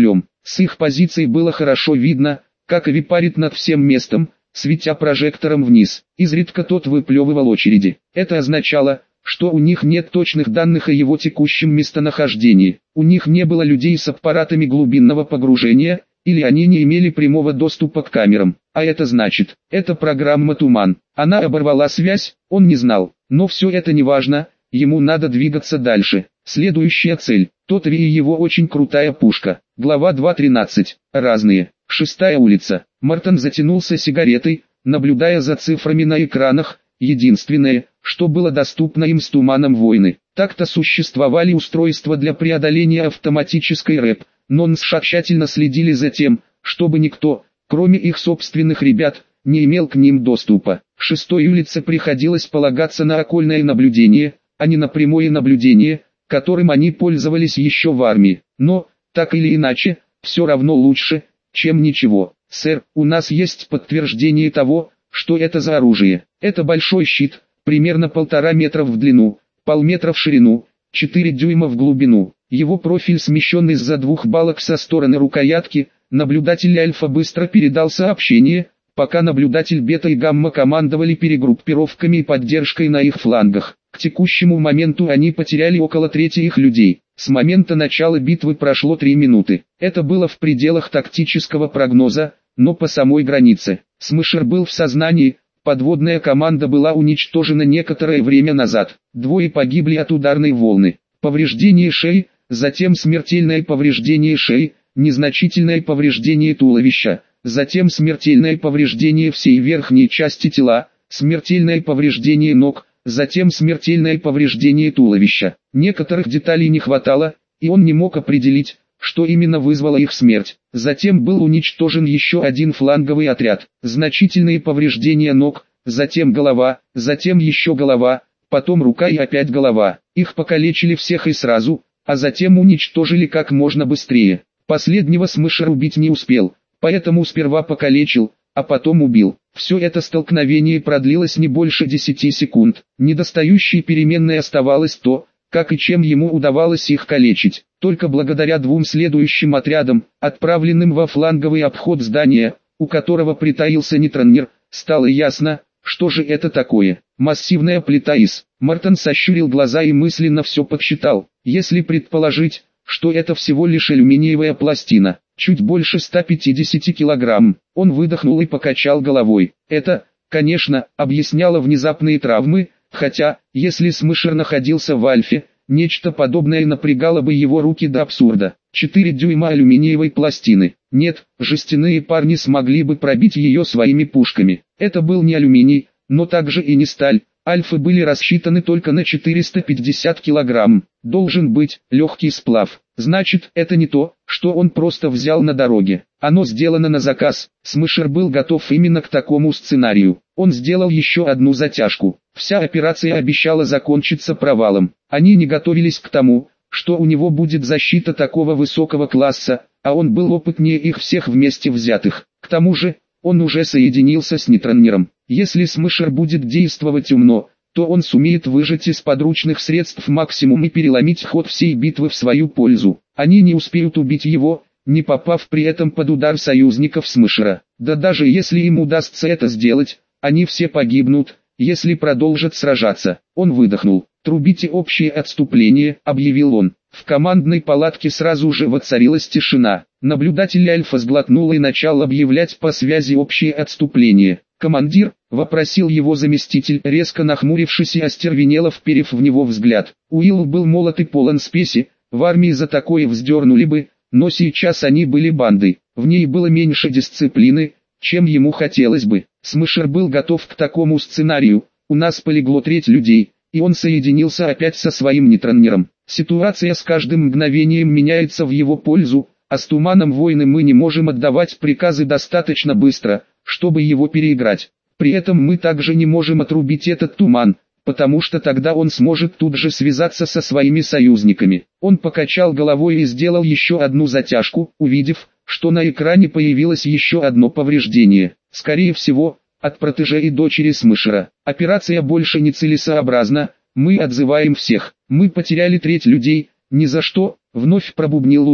С их позиций было хорошо видно, как Ави парит над всем местом, светя прожектором вниз. Изредка тот выплевывал очереди. Это означало, что у них нет точных данных о его текущем местонахождении. У них не было людей с аппаратами глубинного погружения, или они не имели прямого доступа к камерам. А это значит, это программа «Туман». Она оборвала связь, он не знал. Но все это не важно, ему надо двигаться дальше. Следующая цель. Тотви и его очень крутая пушка. Глава 2.13. Разные. 6-я улица. Мартин затянулся сигаретой, наблюдая за цифрами на экранах. Единственное, что было доступно им с Туманом войны. Так-то существовали устройства для преодоления автоматической рэп, но США тщательно следили за тем, чтобы никто, кроме их собственных ребят, не имел к ним доступа. 6-й улице приходилось полагаться на окольное наблюдение, а не на прямое наблюдение, которым они пользовались еще в армии. Но, так или иначе, все равно лучше, чем ничего. «Сэр, у нас есть подтверждение того, что это за оружие. Это большой щит, примерно 1,5 метра в длину, полметра в ширину, 4 дюйма в глубину. Его профиль смещен из-за 2 балок со стороны рукоятки». Наблюдатель Альфа быстро передал сообщение, пока наблюдатель Бета и Гамма командовали перегруппировками и поддержкой на их флангах. К текущему моменту они потеряли около трети их людей. С момента начала битвы прошло 3 минуты. Это было в пределах тактического прогноза, но по самой границе. Смышер был в сознании, подводная команда была уничтожена некоторое время назад. 2 погибли от ударной волны. Повреждение шеи, затем смертельное повреждение шеи, незначительное повреждение туловища, затем смертельное повреждение всей верхней части тела, смертельное повреждение ног, затем смертельное повреждение туловища. Некоторых деталей не хватало, и он не мог определить, что именно вызвало их смерть. Затем был уничтожен еще один фланговый отряд. Значительные повреждения ног, затем голова, затем еще голова, потом рука и опять голова. Их покалечили всех и сразу, а затем уничтожили как можно быстрее. Последнего Смышер убить не успел, поэтому сперва покалечил, а потом убил. Все это столкновение продлилось не больше 10 секунд. Недостающей переменной оставалось то, как и чем ему удавалось их калечить. Только благодаря 2 следующим отрядам, отправленным во фланговый обход здания, у которого притаился нейтронер, стало ясно, что же это такое. Массивная плита из. Мартин сощурил глаза и мысленно все подсчитал. Если предположить, что это всего лишь алюминиевая пластина, чуть больше 150 килограмм, он выдохнул и покачал головой. Это, конечно, объясняло внезапные травмы, хотя, если Смышер находился в Альфе, нечто подобное напрягало бы его руки до абсурда. 4 дюйма алюминиевой пластины. Нет, жестяные парни смогли бы пробить ее своими пушками. Это был не алюминий, но также и не сталь. Альфы были рассчитаны только на 450 килограмм. Должен быть легкий сплав. Значит, это не то, что он просто взял на дороге. Оно сделано на заказ. Смышер был готов именно к такому сценарию. Он сделал еще одну затяжку. Вся операция обещала закончиться провалом. Они не готовились к тому, что у него будет защита такого высокого класса, а он был опытнее их всех вместе взятых. К тому же, он уже соединился с нейтронером. Если Смышер будет действовать умно, то он сумеет выжать из подручных средств максимум и переломить ход всей битвы в свою пользу. Они не успеют убить его, не попав при этом под удар союзников Смышера. Да даже если им удастся это сделать, они все погибнут, если продолжат сражаться. Он выдохнул. «Трубите общее отступление», — объявил он. В командной палатке сразу же воцарилась тишина. Наблюдатель Альфа сглотнул и начал объявлять по связи общее отступление. «Командир», — вопросил его заместитель, резко нахмурившись и остервенело вперев в него взгляд. Уилл был молод и полон спеси, в армии за такое вздернули бы, но сейчас они были бандой. В ней было меньше дисциплины, чем ему хотелось бы. Смышер был готов к такому сценарию. У нас полегло 3 людей, и он соединился опять со своим нейтронером. Ситуация с каждым мгновением меняется в его пользу, а с Туманом войны мы не можем отдавать приказы достаточно быстро, чтобы его переиграть. При этом мы также не можем отрубить этот Туман, потому что тогда он сможет тут же связаться со своими союзниками. Он покачал головой и сделал еще одну затяжку, увидев, что на экране появилось еще одно повреждение. Скорее всего, от протеже и дочери Смышера. Операция больше не целесообразна, мы отзываем всех. Мы потеряли 3 людей, ни за что, вновь пробубнил Уилл.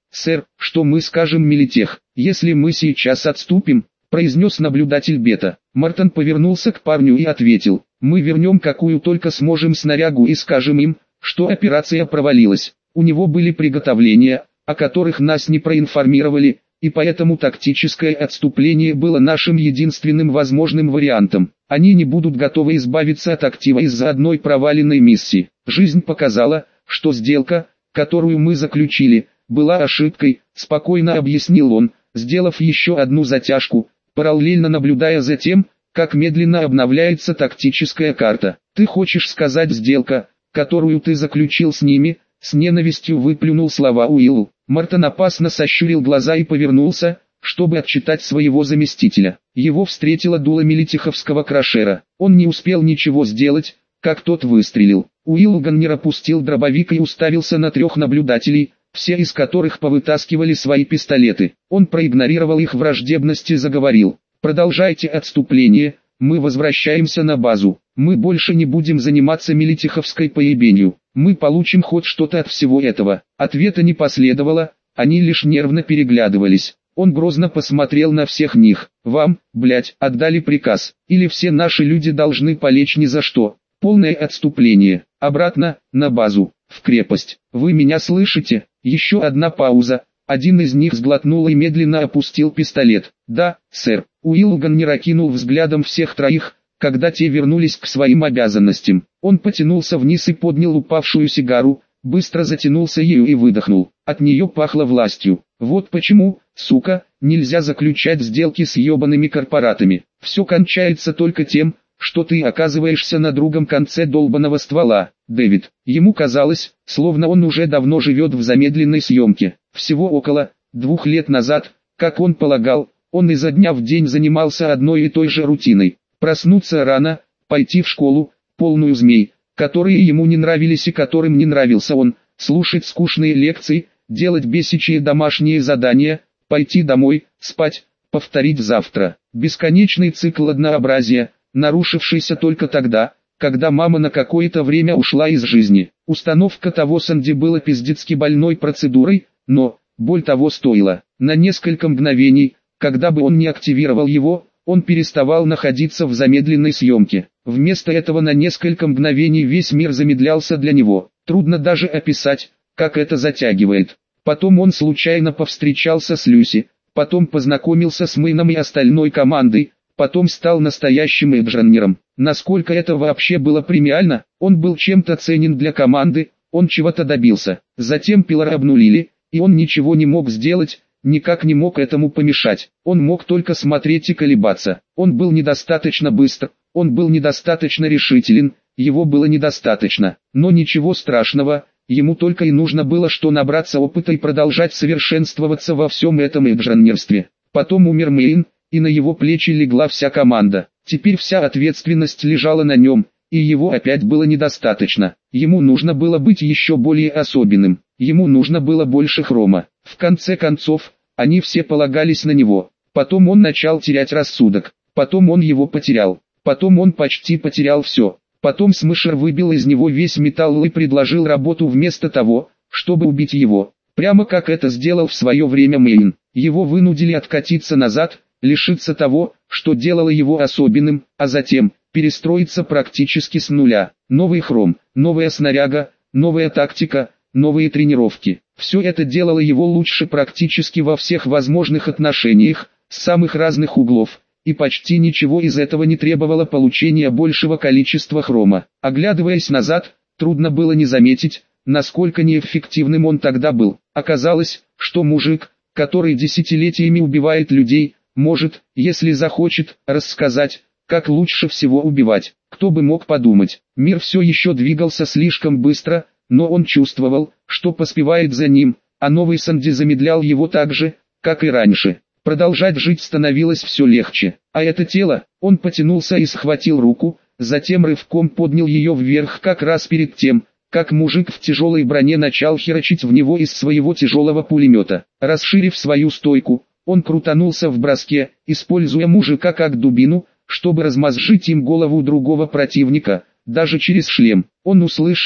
«Сэр, что мы скажем Мелитех, если мы сейчас отступим?» – произнес наблюдатель Бета. Мартон повернулся к парню и ответил: «Мы вернем какую только сможем снарягу и скажем им, что операция провалилась. У него были приготовления, о которых нас не проинформировали, и поэтому тактическое отступление было нашим единственным возможным вариантом. Они не будут готовы избавиться от актива из-за одной проваленной миссии. Жизнь показала, что сделка, которую мы заключили, была ошибкой», – спокойно объяснил он, сделав еще одну затяжку, параллельно наблюдая за тем, как медленно обновляется тактическая карта. «Ты хочешь сказать, сделка, которую ты заключил с ними?» — с ненавистью выплюнул слова Уилл. Мартон опасно сощурил глаза и повернулся, чтобы отчитать своего заместителя. Его встретило дуло мелитеховского крашера. Он не успел ничего сделать, как тот выстрелил. Уилл Ганнер опустил дробовик и уставился на 3 наблюдателей, все из которых повытаскивали свои пистолеты. Он проигнорировал их враждебность и заговорил: «Продолжайте отступление, мы возвращаемся на базу. Мы больше не будем заниматься мелитеховской поебенью. Мы получим хоть что-то от всего этого». Ответа не последовало, они лишь нервно переглядывались. Он грозно посмотрел на всех них. «Вам, блять, отдали приказ, или все наши люди должны полечь ни за что. Полное отступление, обратно, на базу, в крепость. Вы меня слышите?» Еще одна пауза. Один из них сглотнул и медленно опустил пистолет. «Да, сэр». Уилл Ганнер окинул взглядом всех 3, когда те вернулись к своим обязанностям. Он потянулся вниз и поднял упавшую сигару, быстро затянулся ею и выдохнул. От нее пахло властью. «Вот почему, сука, нельзя заключать сделки с ебаными корпоратами. Все кончается только тем, что ты оказываешься на другом конце долбаного ствола, Дэвид». Ему казалось, словно он уже давно живет в замедленной съемке. Всего около 2 лет назад, как он полагал, он изо дня в день занимался одной и той же рутиной. Проснуться рано, пойти в школу, полную змей, которые ему не нравились и которым не нравился он, слушать скучные лекции, делать бесячие домашние задания, пойти домой, спать, повторить завтра. Бесконечный цикл однообразия, нарушившийся только тогда, когда мама на какое-то время ушла из жизни. Установка того Санди была пиздецки больной процедурой, но боль того стоила. На несколько мгновений, когда бы он не активировал его, он переставал находиться в замедленной съемке. Вместо этого на несколько мгновений весь мир замедлялся для него. Трудно даже описать, как это затягивает. Потом он случайно повстречался с Люси, потом познакомился с Мэйном и остальной командой, потом стал настоящим инженером. Насколько это вообще было премиально, он был чем-то ценен для команды, он чего-то добился. Затем Пилора обнулили, и он ничего не мог сделать, никак не мог этому помешать. Он мог только смотреть и колебаться. Он был недостаточно быстр, он был недостаточно решителен, его было недостаточно. Но ничего страшного, ему только и нужно было что набраться опыта и продолжать совершенствоваться во всем этом инженерстве. Потом умер Мэйн, и на его плечи легла вся команда. Теперь вся ответственность лежала на нем, и его опять было недостаточно. Ему нужно было быть еще более особенным, ему нужно было больше хрома. В конце концов, они все полагались на него. Потом он начал терять рассудок, потом он его потерял, потом он почти потерял все. Потом Смышер выбил из него весь металл и предложил работу вместо того, чтобы убить его. Прямо как это сделал в свое время Мэйн. Его вынудили откатиться назад, лишиться того, что делало его особенным, а затем перестроиться практически с нуля. Новый хром, новая снаряга, новая тактика, новые тренировки. Все это делало его лучше практически во всех возможных отношениях, с самых разных углов, и почти ничего из этого не требовало получения большего количества хрома. Оглядываясь назад, трудно было не заметить, насколько неэффективным он тогда был. Оказалось, что мужик, который десятилетиями убивает людей, может, если захочет, рассказать, как лучше всего убивать. Кто бы мог подумать. Мир все еще двигался слишком быстро, но он чувствовал, что поспевает за ним, а новый Санди замедлял его так же, как и раньше. Продолжать жить становилось все легче. А это тело, он потянулся и схватил руку, затем рывком поднял ее вверх как раз перед тем, как мужик в тяжелой броне начал херачить в него из своего тяжелого пулемета. Расширив свою стойку, он крутанулся в броске, используя мужика как дубину, чтобы размозжить им голову другого противника, даже через шлем. Он услышал,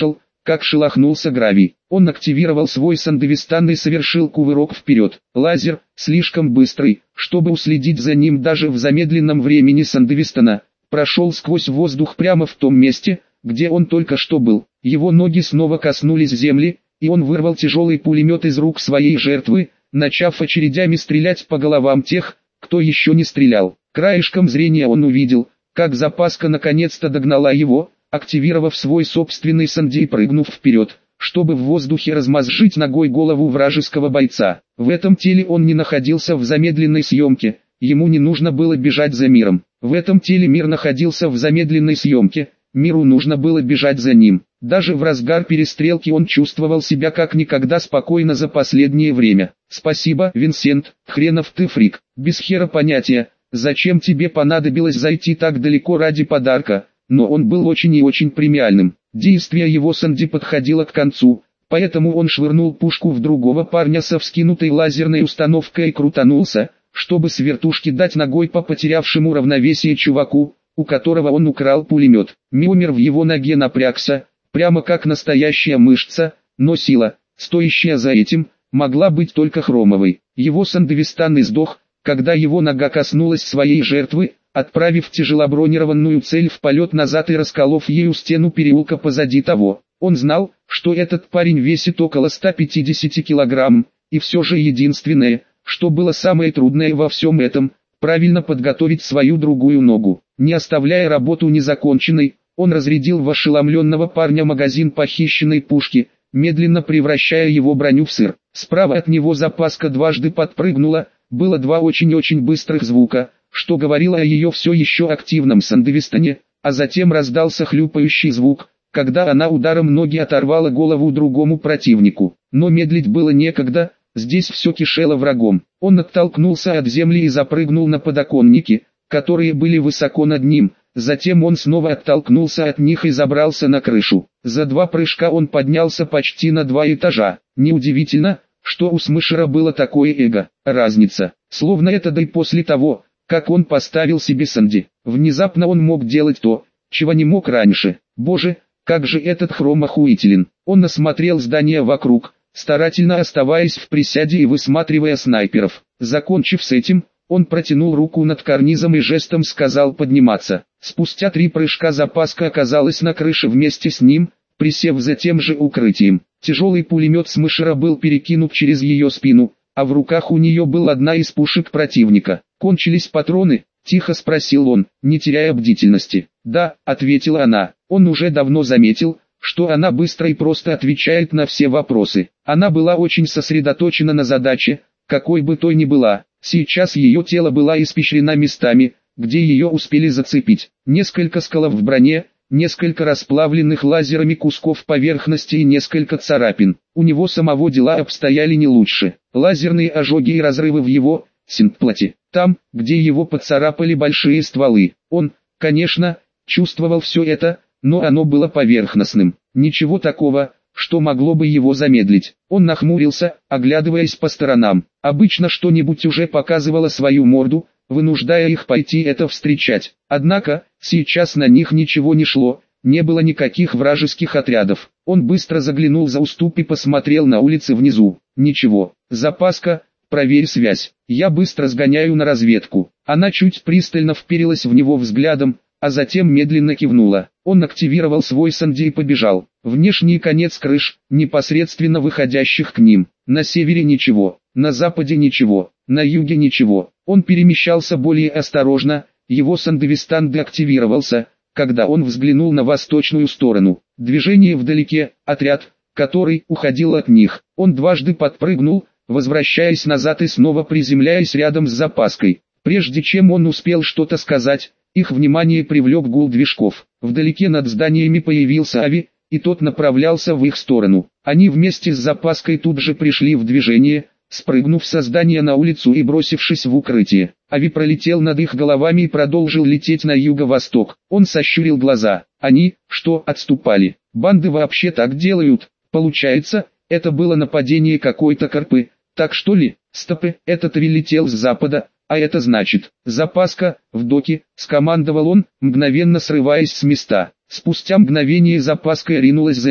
как шелохнулся гравий. Он активировал свой сандевистан и совершил кувырок вперед. Лазер, слишком быстрый, чтобы уследить за ним даже в замедленном времени сандевистана, прошел сквозь воздух прямо в том месте, где он только что был. Его ноги снова коснулись земли, и он вырвал тяжелый пулемет из рук своей жертвы, начав очередями стрелять по головам тех, кто еще не стрелял. Краешком зрения он увидел, как запаска наконец-то догнала его, активировав свой собственный санди и прыгнув вперед, чтобы в воздухе размозжить ногой голову вражеского бойца. В этом теле он не находился в замедленной съемке, ему не нужно было бежать за миром. В этом теле мир находился в замедленной съемке, миру нужно было бежать за ним. Даже в разгар перестрелки он чувствовал себя как никогда спокойно за последнее время. «Спасибо, Винсент, хренов ты фрик, без хера понятия, зачем тебе понадобилось зайти так далеко ради подарка», но он был очень и очень премиальным. Действие его санди подходило к концу, поэтому он швырнул пушку в другого парня со вскинутой лазерной установкой и крутанулся, чтобы с вертушки дать ногой по потерявшему равновесие чуваку, у которого он украл пулемет. Миомер в его ноге напрягся, прямо как настоящая мышца, но сила, стоящая за этим, могла быть только хромовой. Его сандевистан издох, когда его нога коснулась своей жертвы, отправив тяжелобронированную цель в полет назад и расколов ею стену переулка позади того. Он знал, что этот парень весит около 150 килограмм, и все же единственное, что было самое трудное во всем этом, правильно подготовить свою другую ногу. Не оставляя работу незаконченной, он разрядил в ошеломленного парня магазин похищенной пушки, медленно превращая его броню в сыр. Справа от него запаска дважды подпрыгнула, было два очень-очень быстрых звука, что говорило о ее все еще активном сандевистане, а затем раздался хлюпающий звук, когда она ударом ноги оторвала голову другому противнику. Но медлить было некогда, здесь все кишело врагом. Он оттолкнулся от земли и запрыгнул на подоконники, которые были высоко над ним, затем он снова оттолкнулся от них и забрался на крышу. За два прыжка он поднялся почти на 2 этажа. Неудивительно, что у Смешера было такое эго. Разница, словно это да и после того, как он поставил себе санди. Внезапно он мог делать то, чего не мог раньше. Боже, как же этот хром охуителен. Он осмотрел здание вокруг, старательно оставаясь в присяде и высматривая снайперов. Закончив с этим, он протянул руку над карнизом и жестом сказал подниматься. Спустя 3 прыжка запаска оказалась на крыше вместе с ним, присев за тем же укрытием. Тяжелый пулемет Смешера был перекинут через ее спину, а в руках у нее был одна из пушек противника. «Кончились патроны?» – тихо спросил он, не теряя бдительности. «Да», – ответила она. Он уже давно заметил, что она быстро и просто отвечает на все вопросы. Она была очень сосредоточена на задаче, какой бы той ни была. Сейчас ее тело было испещрено местами, где ее успели зацепить. Несколько сколов в броне, несколько расплавленных лазерами кусков поверхности и несколько царапин. У него самого дела обстояли не лучше. Лазерные ожоги и разрывы в его синтплате. Там, где его поцарапали большие стволы. Он, конечно, чувствовал все это, но оно было поверхностным. Ничего такого, что могло бы его замедлить. Он нахмурился, оглядываясь по сторонам. Обычно что-нибудь уже показывало свою морду, вынуждая их пойти это встречать. Однако, сейчас на них ничего не шло, не было никаких вражеских отрядов. Он быстро заглянул за уступ и посмотрел на улицы внизу. Ничего. Запаска, проверь связь. Я быстро сгоняю на разведку. Она чуть пристально вперилась в него взглядом, а затем медленно кивнула. Он активировал свой санди и побежал. Внешний конец крыш, непосредственно выходящих к ним. На севере ничего, на западе ничего, на юге ничего. Он перемещался более осторожно, его сандевистан деактивировался, когда он взглянул на восточную сторону. Движение вдалеке, отряд, который уходил от них. Он дважды подпрыгнул, возвращаясь назад и снова приземляясь рядом с запаской. Прежде чем он успел что-то сказать, их внимание привлек гул движков. Вдалеке над зданиями появился Ави, и тот направлялся в их сторону. Они вместе с запаской тут же пришли в движение, спрыгнув со здания на улицу и бросившись в укрытие. Ави пролетел над их головами и продолжил лететь на юго-восток. Он сощурил глаза. Они, что, отступали? Банды вообще так делают? Получается, это было нападение какой-то корпы, так что ли? Стопы, этот Ави летел с запада. А это значит, запаска, в доке, скомандовал он, мгновенно срываясь с места. Спустя мгновение запаска ринулась за ним.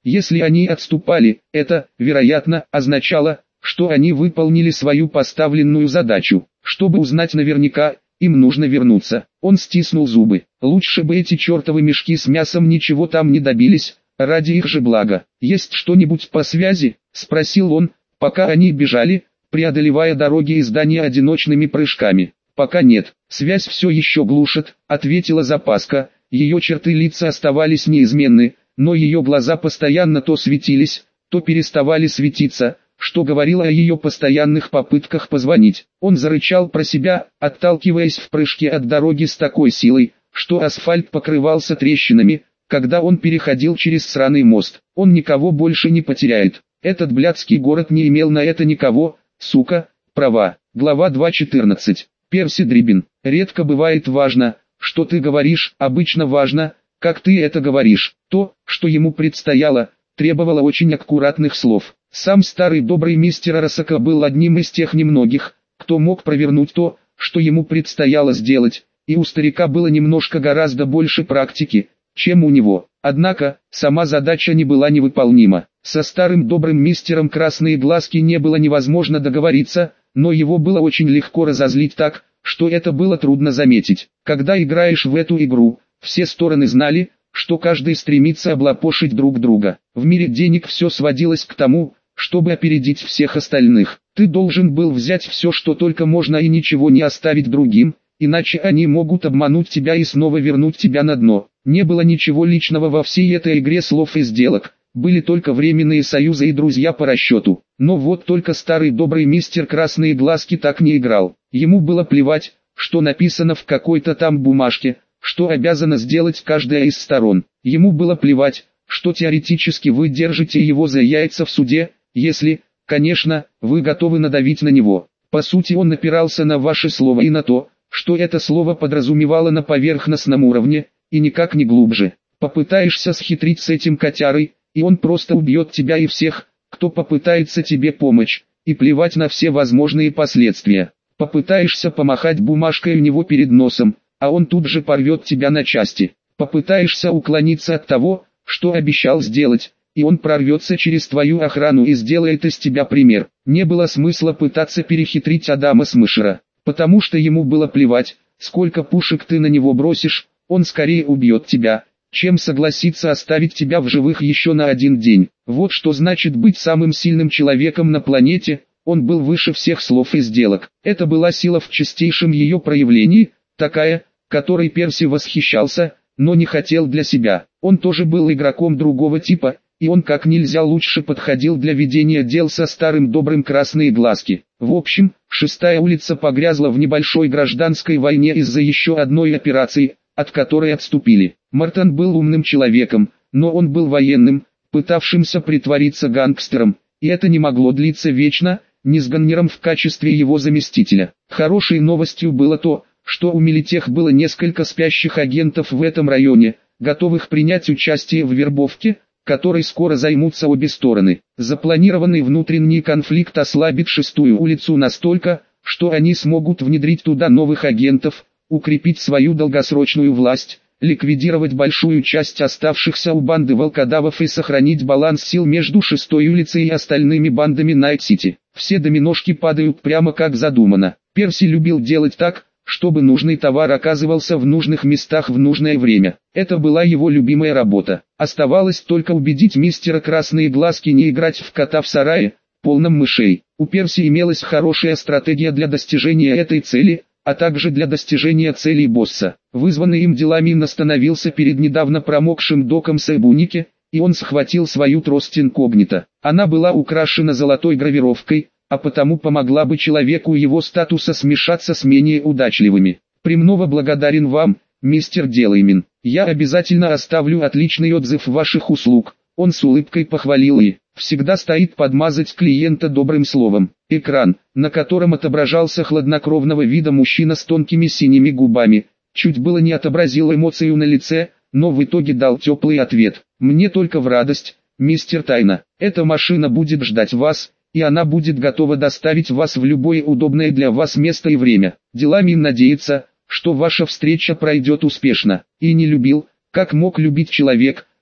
Если они отступали, это, вероятно, означало, что они выполнили свою поставленную задачу. Чтобы узнать наверняка, им нужно вернуться. Он стиснул зубы. Лучше бы эти чертовы мешки с мясом ничего там не добились, ради их же блага. «Есть что-нибудь по связи?» – спросил он, пока они бежали, преодолевая дороги и здания одиночными прыжками. «Пока нет, связь все еще глушит», – ответила Запаска. Ее черты лица оставались неизменны, но ее глаза постоянно то светились, то переставали светиться, что говорило о ее постоянных попытках позвонить. Он зарычал про себя, отталкиваясь в прыжке от дороги с такой силой, что асфальт покрывался трещинами, когда он переходил через сраный мост. Он никого больше не потеряет. Этот блядский город не имел на это никого, сука, права. Глава 2.14. Перси Дрибин. Редко бывает важно, что ты говоришь, обычно важно, как ты это говоришь. То, что ему предстояло, требовало очень аккуратных слов. Сам старый добрый мистер Арасака был одним из тех немногих, кто мог провернуть то, что ему предстояло сделать, и у старика было немножко гораздо больше практики, чем у него. Однако, сама задача не была невыполнима. Со старым добрым мистером Красные Глазки не было невозможно договориться, но его было очень легко разозлить так, что это было трудно заметить. Когда играешь в эту игру, все стороны знали, что каждый стремится облапошить друг друга. В мире денег все сводилось к тому, чтобы опередить всех остальных. Ты должен был взять все, что только можно, и ничего не оставить другим, иначе они могут обмануть тебя и снова вернуть тебя на дно. Не было ничего личного во всей этой игре слов и сделок, были только временные союзы и друзья по расчету. Но вот только старый добрый мистер Красные Глазки так не играл. Ему было плевать, что написано в какой-то там бумажке, что обязана сделать каждая из сторон. Ему было плевать, что теоретически вы держите его за яйца в суде, если, конечно, вы готовы надавить на него. По сути, он опирался на ваше слово и на то, что это слово подразумевало на поверхностном уровне, и никак не глубже. Попытаешься схитрить с этим котярой, и он просто убьет тебя и всех, кто попытается тебе помочь, и плевать на все возможные последствия. Попытаешься помахать бумажкой у него перед носом, а он тут же порвет тебя на части. Попытаешься уклониться от того, что обещал сделать, и он прорвется через твою охрану и сделает из тебя пример. Не было смысла пытаться перехитрить Адама Смешера, потому что ему было плевать, сколько пушек ты на него бросишь, он скорее убьет тебя, чем согласится оставить тебя в живых еще на один день. Вот что значит быть самым сильным человеком на планете. Он был выше всех слов и сделок. Это была сила в чистейшем ее проявлении, такая, которой Перси восхищался, но не хотел для себя. Он тоже был игроком другого типа, и он как нельзя лучше подходил для ведения дел со старым добрым Красные Глазки. В общем, 6-я улица погрязла в небольшой гражданской войне из-за еще одной операции, от которой отступили. Мартон был умным человеком, но он был военным, пытавшимся притвориться гангстером, и это не могло длиться вечно, не с Ганнером в качестве его заместителя. Хорошей новостью было то, что у Милитех было несколько спящих агентов в этом районе, готовых принять участие в вербовке, которой скоро займутся обе стороны. Запланированный внутренний конфликт ослабит 6-ю улицу настолько, что они смогут внедрить туда новых агентов, укрепить свою долгосрочную власть, ликвидировать большую часть оставшихся у банды волкодавов и сохранить баланс сил между 6-й улицей и остальными бандами Найт-Сити. Все доминошки падают прямо как задумано. Перси любил делать так, чтобы нужный товар оказывался в нужных местах в нужное время. Это была его любимая работа. Оставалось только убедить мистера Красные Глазки не играть в кота в сарае, полном мышей. У Перси имелась хорошая стратегия для достижения этой цели, а также для достижения целей босса. Вызванный им Деламин остановился перед недавно промокшим доком Сэбуники, и он схватил свою трость инкогнито. Она была украшена золотой гравировкой, а потому помогла бы человеку его статуса смешаться с менее удачливыми. «Премного благодарен вам, мистер Делаймин. Я обязательно оставлю отличный отзыв ваших услуг». Он с улыбкой похвалил и всегда стоит подмазать клиента добрым словом. Экран, на котором отображался хладнокровного вида мужчина с тонкими синими губами, чуть было не отобразил эмоцию на лице, но в итоге дал теплый ответ. «Мне только в радость, мистер Тайна. Эта машина будет ждать вас, и она будет готова доставить вас в любое удобное для вас место и время. Деламин надеется, что ваша встреча пройдет успешно, и не любил, как мог любить человек,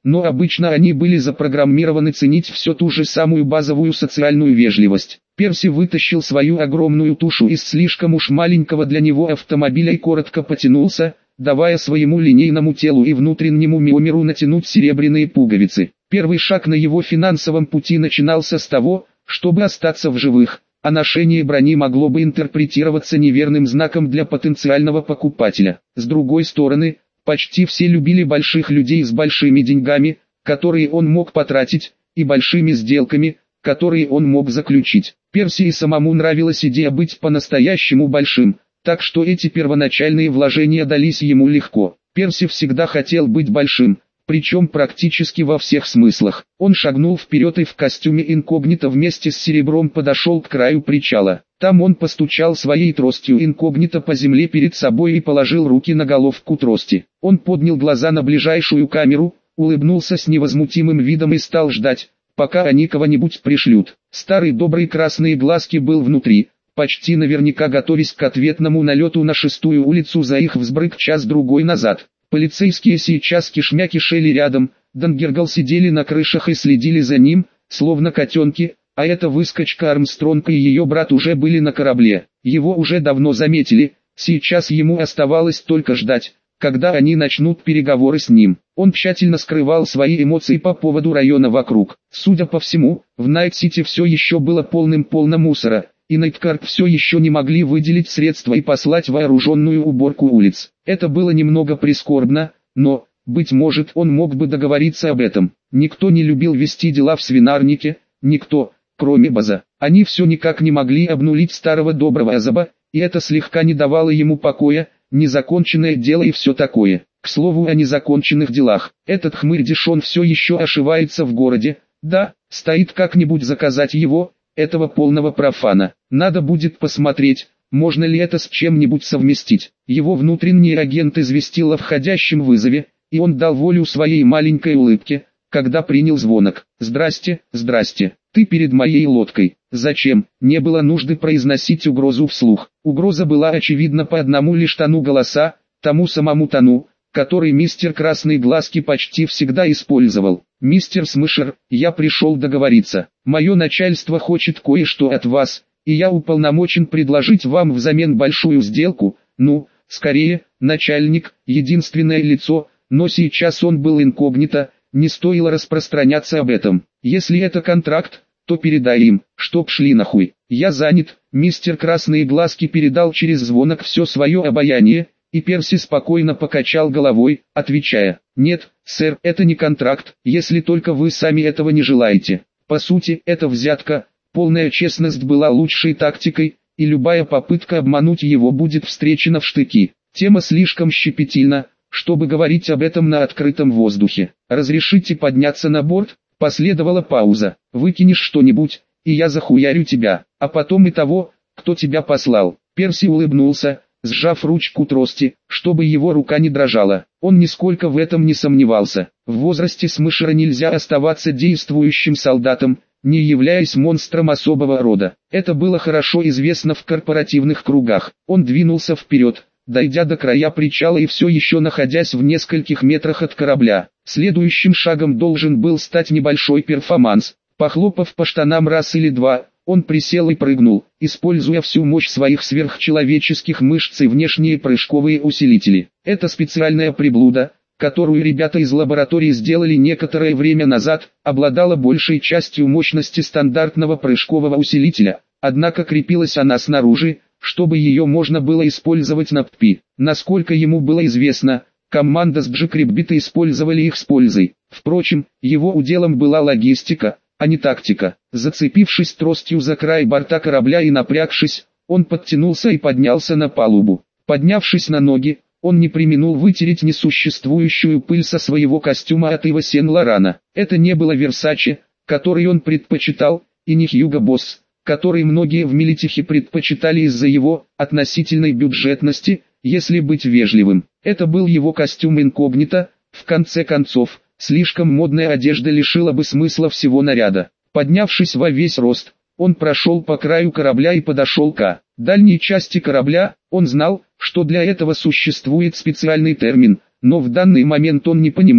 но обычно они были запрограммированы ценить все ту же самую базовую социальную вежливость. Перси вытащил свою огромную тушу из слишком уж маленького для него автомобиля и коротко потянулся, давая своему линейному телу и внутреннему миомеру натянуть серебряные пуговицы. Первый шаг на его финансовом пути начинался с того, чтобы остаться в живых, а ношение брони могло бы интерпретироваться неверным знаком для потенциального покупателя. С другой стороны, почти все любили больших людей с большими деньгами, которые он мог потратить, и большими сделками, которые он мог заключить. Перси и самому нравилась идея быть по-настоящему большим, так что эти первоначальные вложения дались ему легко. Перси всегда хотел быть большим, причем практически во всех смыслах. Он шагнул вперед и в костюме инкогнито вместе с серебром подошел к краю причала. Там он постучал своей тростью инкогнито по земле перед собой и положил руки на головку трости. Он поднял глаза на ближайшую камеру, улыбнулся с невозмутимым видом и стал ждать, пока они кого-нибудь пришлют. Старый добрый красные глазки был внутри, почти наверняка готовясь к ответному налету на 6-ю улицу за их взбрык час-другой назад. Полицейские сейчас кишмя кишели рядом, Дангергал сидели на крышах и следили за ним, словно котенки, а эта выскочка Армстронг и ее брат уже были на корабле. Его уже давно заметили, сейчас ему оставалось только ждать, когда они начнут переговоры с ним. Он тщательно скрывал свои эмоции по поводу района вокруг. Судя по всему, в Найт-Сити все еще было полно мусора, и Найткарп все еще не могли выделить средства и послать вооруженную уборку улиц. Это было немного прискорбно, но, быть может, он мог бы договориться об этом. Никто не любил вести дела в свинарнике, никто, кроме База. Они все никак не могли обнулить старого доброго Азаба, и это слегка не давало ему покоя, незаконченное дело и все такое. К слову о незаконченных делах, этот хмырь Дишон все еще ошивается в городе, да, стоит как-нибудь заказать его, этого полного профана. Надо будет посмотреть, можно ли это с чем-нибудь совместить. Его внутренний агент известил о входящем вызове, и он дал волю своей маленькой улыбке, когда принял звонок. «Здрасте, здрасте, ты перед моей лодкой». Зачем? Не было нужды произносить угрозу вслух. Угроза была очевидна по одному лишь тону голоса, тому самому тону, который мистер Красные Глазки почти всегда использовал. «Мистер Смышер, я пришел договориться. Мое начальство хочет кое-что от вас, и я уполномочен предложить вам взамен большую сделку, скорее, начальник, единственное лицо, но сейчас он был инкогнито, не стоило распространяться об этом. Если это контракт, то передай им, чтоб шли нахуй. Я занят». Мистер Красные Глазки передал через звонок все свое обаяние, и Перси спокойно покачал головой, отвечая: «Нет, сэр, это не контракт, если только вы сами этого не желаете. По сути, это взятка, полная честность была лучшей тактикой, и любая попытка обмануть его будет встречена в штыки. Тема слишком щепетильна, чтобы говорить об этом на открытом воздухе. Разрешите подняться на борт?» Последовала пауза. «Выкинешь что-нибудь, и я захуярю тебя, а потом и того, кто тебя послал». Перси улыбнулся, сжав ручку трости, чтобы его рука не дрожала. Он нисколько в этом не сомневался. В возрасте Смышера нельзя оставаться действующим солдатом, не являясь монстром особого рода. Это было хорошо известно в корпоративных кругах. Он двинулся вперед, дойдя до края причала и все еще находясь в нескольких метрах от корабля. Следующим шагом должен был стать небольшой перформанс. Похлопав по штанам раз или два, он присел и прыгнул, используя всю мощь своих сверхчеловеческих мышц и внешние прыжковые усилители. Это специальная приблуда, которую ребята из лаборатории сделали некоторое время назад, обладала большей частью мощности стандартного прыжкового усилителя, однако крепилась она снаружи, чтобы ее можно было использовать на ППИ. Насколько ему было известно, команда с Джекриббита использовали их с пользой. Впрочем, его уделом была логистика, а не тактика. Зацепившись тростью за край борта корабля и напрягшись, он подтянулся и поднялся на палубу. Поднявшись на ноги, он не преминул вытереть несуществующую пыль со своего костюма от Ива Сен-Лорана. Это не было Версаче, который он предпочитал, и не Хьюго Босс, который многие в Мелитихе предпочитали из-за его относительной бюджетности, если быть вежливым. Это был его костюм инкогнито, в конце концов. Слишком модная одежда лишила бы смысла всего наряда. Поднявшись во весь рост, он прошел по краю корабля и подошел к дальней части корабля. Он знал, что для этого существует специальный термин, но в данный момент он не понимал,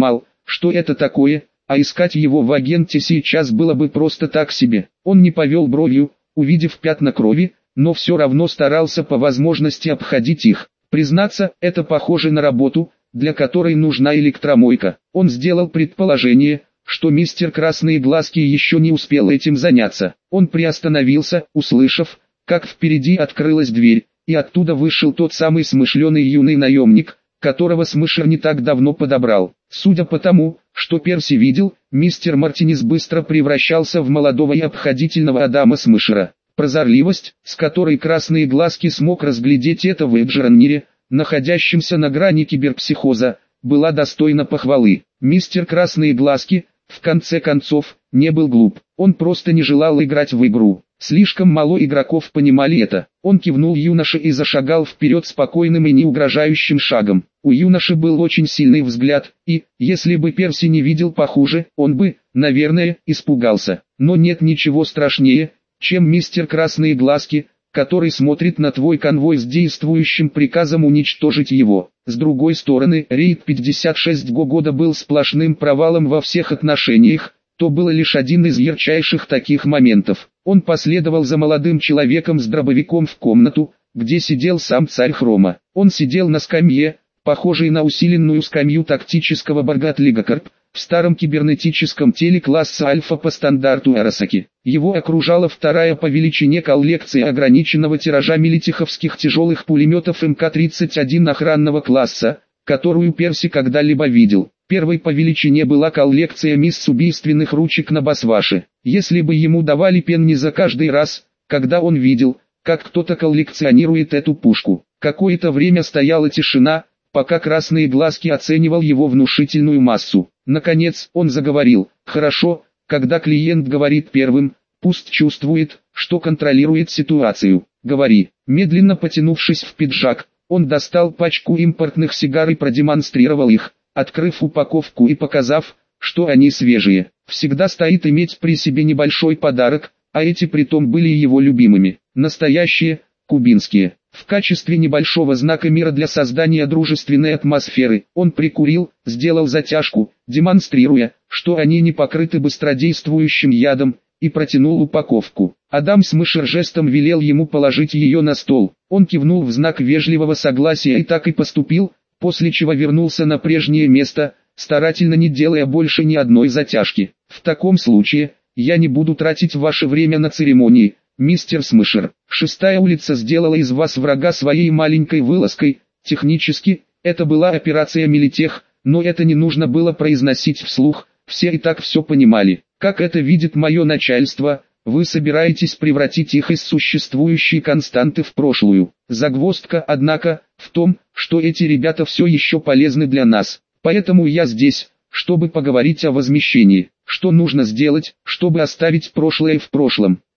что это такое, а искать его в агенте сейчас было бы просто так себе. Он не повел бровью, увидев пятна крови, но все равно старался по возможности обходить их. Признаться, это похоже на работу, для которой нужна электромойка. Он сделал предположение, что мистер Красные Глазки еще не успел этим заняться. Он приостановился, услышав, как впереди открылась дверь, и оттуда вышел тот самый смышленый юный наемник, которого Смышер не так давно подобрал. Судя по тому, что Перси видел, мистер Мартинес быстро превращался в молодого и обходительного Адама Смышера. Прозорливость, с которой Красные Глазки смог разглядеть это в Эджероннире, находящемся на грани киберпсихоза, была достойна похвалы. Мистер Красные Глазки, в конце концов, не был глуп. Он просто не желал играть в игру. Слишком мало игроков понимали это. Он кивнул юноше и зашагал вперед спокойным и неугрожающим шагом. У юноши был очень сильный взгляд, и, если бы Перси не видел похуже, он бы, наверное, испугался. Но нет ничего страшнее, чем мистер Красные Глазки, который смотрит на твой конвой с действующим приказом уничтожить его. С другой стороны, рейд 56 года был сплошным провалом во всех отношениях, то было лишь один из ярчайших таких моментов. Он последовал за молодым человеком с дробовиком в комнату, где сидел сам царь Хрома. Он сидел на скамье, похожей на усиленную скамью тактического Баргатлигакарп, в старом кибернетическом теле класса Альфа по стандарту Арасаки. Его окружала вторая по величине коллекция ограниченного тиража милитиховских тяжелых пулеметов МК-31 охранного класса, которую Перси когда-либо видел. Первой по величине была коллекция мисс убийственных ручек на Басваше. Если бы ему давали пенни за каждый раз, когда он видел, как кто-то коллекционирует эту пушку. Какое-то время стояла тишина, пока Красные Глазки оценивал его внушительную массу. Наконец, он заговорил: «Хорошо, когда клиент говорит первым, пусть чувствует, что контролирует ситуацию. Говори». Медленно потянувшись в пиджак, он достал пачку импортных сигар и продемонстрировал их, открыв упаковку и показав, что они свежие. Всегда стоит иметь при себе небольшой подарок, а эти притом были его любимыми. Настоящие, кубинские. В качестве небольшого знака мира для создания дружественной атмосферы, он прикурил, сделал затяжку, демонстрируя, что они не покрыты быстродействующим ядом, и протянул упаковку. Адам Смышер жестом велел ему положить ее на стол. Он кивнул в знак вежливого согласия и так и поступил, после чего вернулся на прежнее место, старательно не делая больше ни одной затяжки. «В таком случае, я не буду тратить ваше время на церемонии, мистер Смышер. 6-я улица сделала из вас врага своей маленькой вылазкой. Технически, это была операция Милитех, но это не нужно было произносить вслух, все и так все понимали. Как это видит мое начальство, вы собираетесь превратить их из существующей константы в прошлую. Загвоздка, однако, в том, что эти ребята все еще полезны для нас. Поэтому я здесь, чтобы поговорить о возмещении. Что нужно сделать, чтобы оставить прошлое в прошлом?